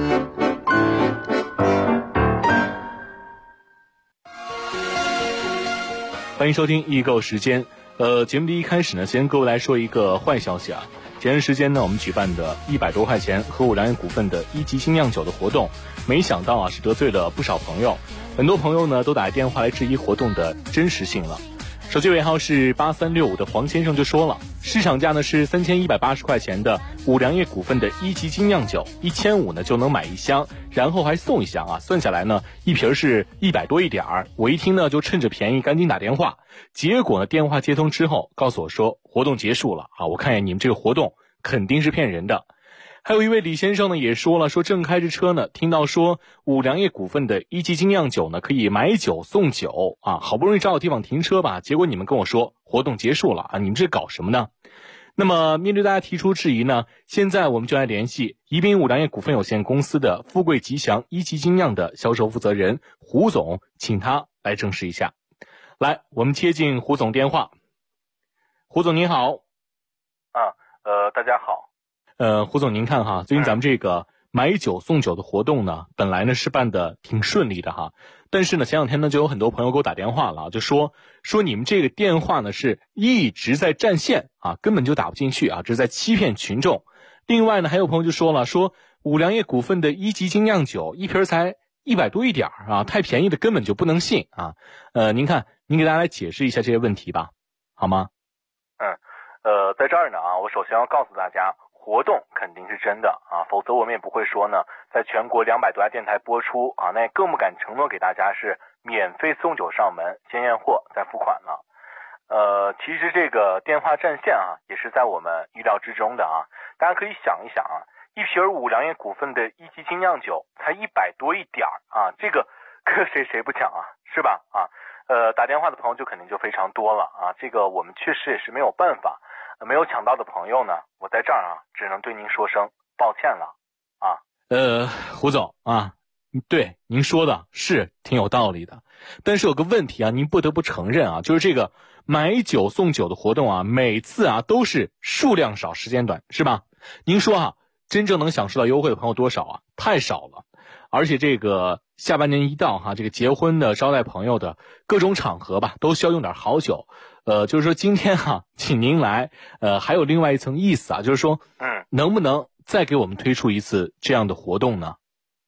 欢迎收听易购时间。节目的一开始呢，先跟各位来说一个坏消息啊。前段时间呢，我们举办的100多块钱和五粮液股份的1级精酿酒的活动，没想到啊是得罪了不少朋友，很多朋友呢都打电话来质疑活动的真实性了。手机尾号是8365的黄先生就说了，市场价呢是3180块钱的五粮液股份的1级精酿酒，1500呢就能买1箱，然后还送1箱啊，算下来呢一瓶是100多一点儿。我一听呢就趁着便宜赶紧打电话，结果呢电话接通之后告诉我说活动结束了啊，我看见你们这个活动肯定是骗人的。还有一位李先生呢也说了，说正开着车呢，听到说五粮液股份的1级精酿酒呢可以买酒送酒啊，好不容易找到地方停车吧，结果你们跟我说活动结束了啊，你们这搞什么呢？那么面对大家提出质疑呢，现在我们就来联系宜宾五粮液股份有限公司的富贵吉祥1级精酿的销售负责人胡总，请他来证实一下。来，我们接进胡总电话。胡总您好。
大家好。
胡总您看哈，最近咱们这个买酒送酒的活动呢，本来呢是办的挺顺利的哈，但是呢前两天呢就有很多朋友给我打电话了，就说你们这个电话呢是一直在占线啊，根本就打不进去啊，这是在欺骗群众。另外呢还有朋友就说了，说五粮液股份的1级精酿酒一瓶才100多一点啊，太便宜的根本就不能信啊。您看您给大家来解释一下这些问题吧，好吗？
在这儿呢啊，我首先要告诉大家，活动肯定是真的啊，否则我们也不会说呢，在全国200多家电台播出啊，那也更不敢承诺给大家是免费送酒上门，先验货再付款了。其实这个电话占线啊，也是在我们意料之中的啊。大家可以想一想啊，一瓶五粮液股份的1级精酿酒才100多一点啊，这个可谁不抢啊，是吧？啊，打电话的朋友就肯定就非常多了啊，这个我们确实也是没有办法。没有抢到的朋友呢，我在这儿啊，只能对您说声抱歉了啊。
胡总啊，对您说的是挺有道理的，但是有个问题啊，您不得不承认啊，就是这个买酒送酒的活动啊，每次啊都是数量少时间短，是吧？您说啊，真正能享受到优惠的朋友多少啊？太少了。而且这个下半年一到哈，这个结婚的、招待朋友的各种场合吧，都需要用点好酒。就是说今天哈，请您来，还有另外一层意思啊，就是说，能不能再给我们推出一次这样的活动呢？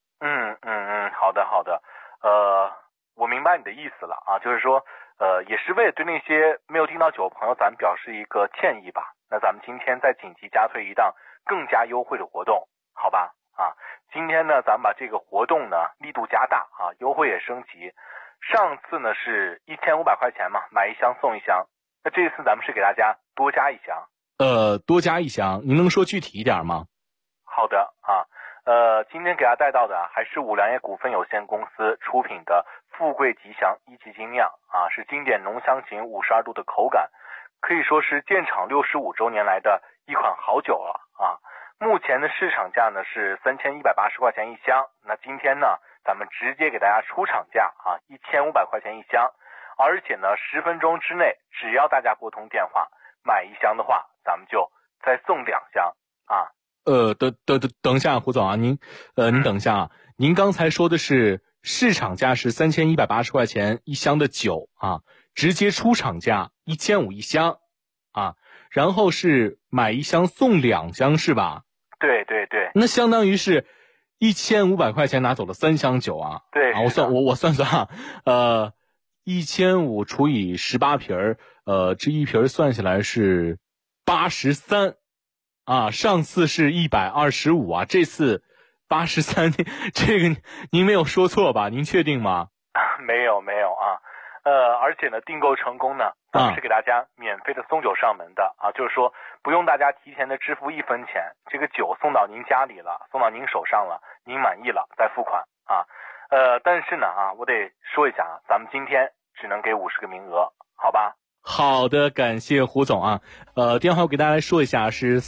好的，我明白你的意思了啊，就是说，也是为了对那些没有订到酒的朋友，咱们表示一个歉意吧。那咱们今天再紧急加推一档更加优惠的活动，好吧？啊，今天呢，咱们把这个活动呢力度加大啊，优惠也升级。上次呢是1500块钱嘛，买1箱送1箱。那这次咱们是给大家多加1箱。
多加1箱，您能说具体一点吗？
好的啊，今天给大家带到的还是五粮液股份有限公司出品的富贵吉祥1级精酿啊，是经典浓香型52度的口感，可以说是建厂65周年来的一款好酒了啊。目前的市场价呢是3180块钱1箱，那今天呢咱们直接给大家出厂价啊，1500块钱1箱，而且呢10分钟之内，只要大家拨通电话买1箱的话，咱们就再送2箱啊。
等一下，胡总啊，您等一下啊，您刚才说的是市场价是3180块钱1箱的酒啊，直接出厂价1500一箱啊，然后是买1箱送2箱是吧？
对，
那相当于是1500块钱拿走了3箱酒啊。
对
啊，我算算啊，1500除以18瓶这一瓶算下来是83啊，上次是125啊，这次83，这个您没有说错吧？您确定吗？
没有啊， 而且呢，订购成功呢，咱们是给大家免费的送酒上门的啊，就是说不用大家提前的支付1分钱，这个酒送到您家里了，送到您手上了，您满意了再付款啊。但是呢我得说一下啊，咱们今天只能给50个名额，好吧？
好的，感谢胡总啊。电话我给大家来说一下，是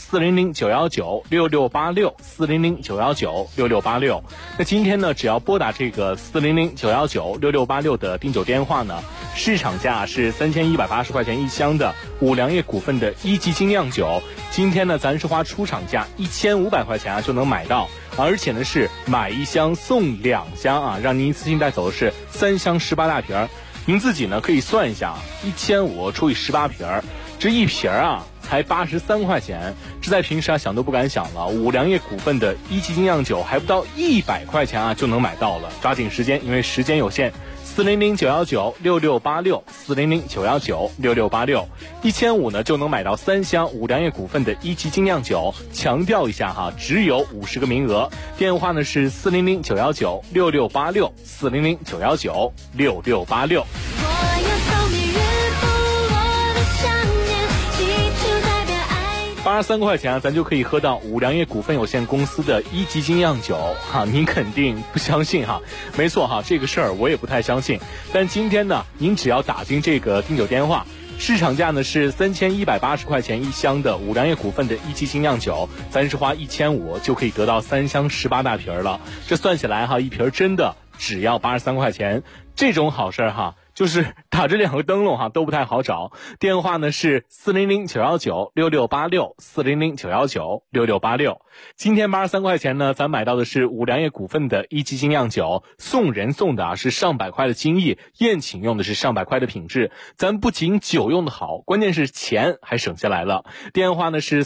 400-919-6686，400-919-6686。那今天呢，只要拨打这个400-919-6686的订酒电话呢，市场价是3180块钱一箱的五粮液股份的1级精酿酒，今天呢，咱是花出厂价1500块钱就能买到，而且呢是买1箱送2箱啊，让您一次性带走的是3箱18大瓶。您自己呢可以算一下，1500除以18瓶，这一瓶才83块钱，这在平时想都不敢想了。五粮液股份的1级精酿酒还不到100块钱就能买到了，抓紧时间，因为时间有限。400-919-6686，400-919-6686，1500呢就能买到3箱五粮液股份的1级精酿酒。强调一下只有50个名额。电话呢是400-919-6686，400-919-6686。83块钱咱就可以喝到五粮液股份有限公司的1级精酿酒您肯定不相信没错这个事儿我也不太相信。但今天呢，您只要打进这个订酒电话，市场价呢是3180块钱一箱的五粮液股份的1级精酿酒，咱是花1500就可以得到3箱18大瓶了。这算起来一瓶真的只要83块钱，这种好事儿就是打这2个灯笼都不太好找。电话呢是400-919-6686，400-919-6686。今天83块钱呢，咱买到的是五粮液股份的1级精酿酒，送人送的是上百块的精益，宴请用的是上百块的品质。咱不仅酒用的好，关键是钱还省下来了。电话呢是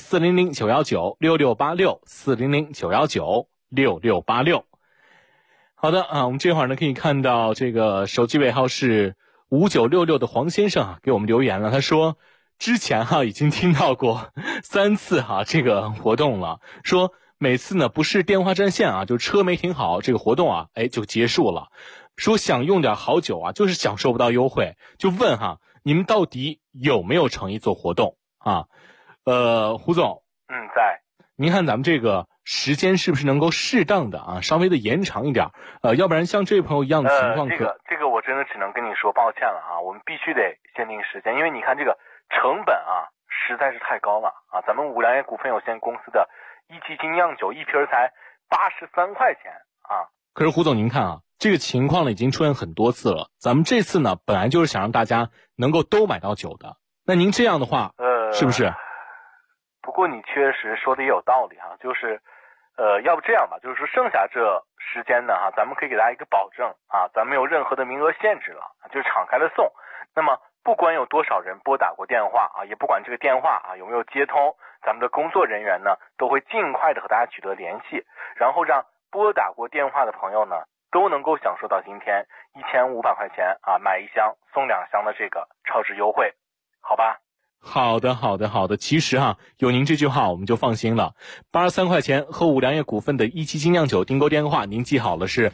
400-919-6686，400-919-6686。好的我们这会儿呢可以看到这个手机尾号是5966的黄先生给我们留言了，他说之前已经听到过3次这个活动了，说每次呢不是电话占线就车没停好，这个活动就结束了，说想用点好酒就是享受不到优惠，就问你们到底有没有诚意做活动胡总
在。
您看咱们这个时间是不是能够适当的稍微的延长一点，要不然像这位朋友一样的情况
这个我真的只能跟你说抱歉了我们必须得限定时间，因为你看这个成本实在是太高了咱们五粮液股份有限公司的1级精酿酒一瓶才83块钱
可是胡总您看这个情况呢已经出现很多次了，咱们这次呢本来就是想让大家能够都买到酒的，那您这样的话是不是？
不过你确实说的也有道理就是要不这样吧，就是说剩下这时间呢咱们可以给大家一个保证咱们没有任何的名额限制了，就是敞开了送。那么不管有多少人拨打过电话也不管这个电话有没有接通，咱们的工作人员呢都会尽快的和大家取得联系，然后让拨打过电话的朋友呢都能够享受到今天1500块钱买1箱送2箱的这个超值优惠，好吧？
好的，其实有您这句话我们就放心了。83块钱和五粮液股份的1级精酿酒订购电话您记好了，是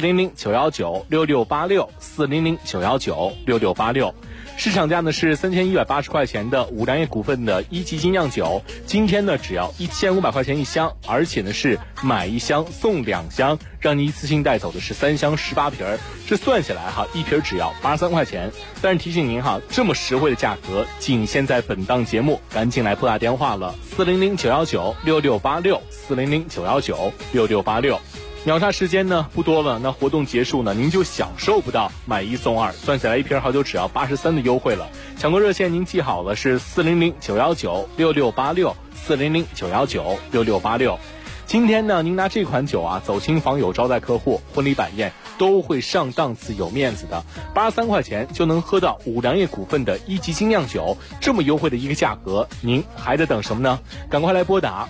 400-919-6686，400-919-6686。市场价呢是3180块钱的五粮液股份的1级精酿酒，今天呢只要1500块钱一箱，而且呢是买1箱送2箱，让你一次性带走的是3箱18瓶，这算下来一瓶只要83块钱。但是提醒您这么实惠的价格仅限在本档节目，赶紧来拨打电话了，400-919-6686，400-919-6686。秒杀时间呢不多了，那活动结束呢您就享受不到买1送2，算下来一瓶好酒只要83的优惠了。抢购热线您记好了，是400-919-6686，400-919-6686。今天呢您拿这款酒走亲访友招待客户，婚礼摆宴都会上档次有面子的。83块钱就能喝到五粮液股份的1级精酿酒，这么优惠的一个价格，您还在等什么呢？赶快来拨打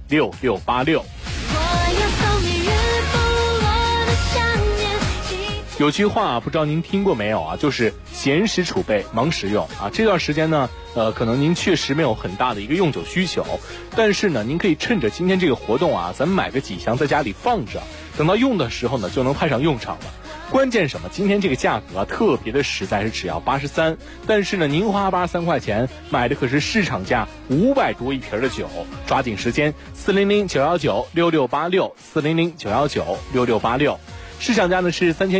400-919-6686，400-919-6686。 有句话不知道您听过没有啊，就是闲时储备，忙时用啊。这段时间呢，可能您确实没有很大的一个用酒需求，但是呢，您可以趁着今天这个活动啊，咱们买个几箱在家里放着，等到用的时候呢，就能派上用场了。关键什么？今天这个价格特别的实在，是只要83，但是呢，您花83块钱买的可是市场价500多一瓶的酒，抓紧时间，400-919-6686，400-919-6686，市场价呢是3000。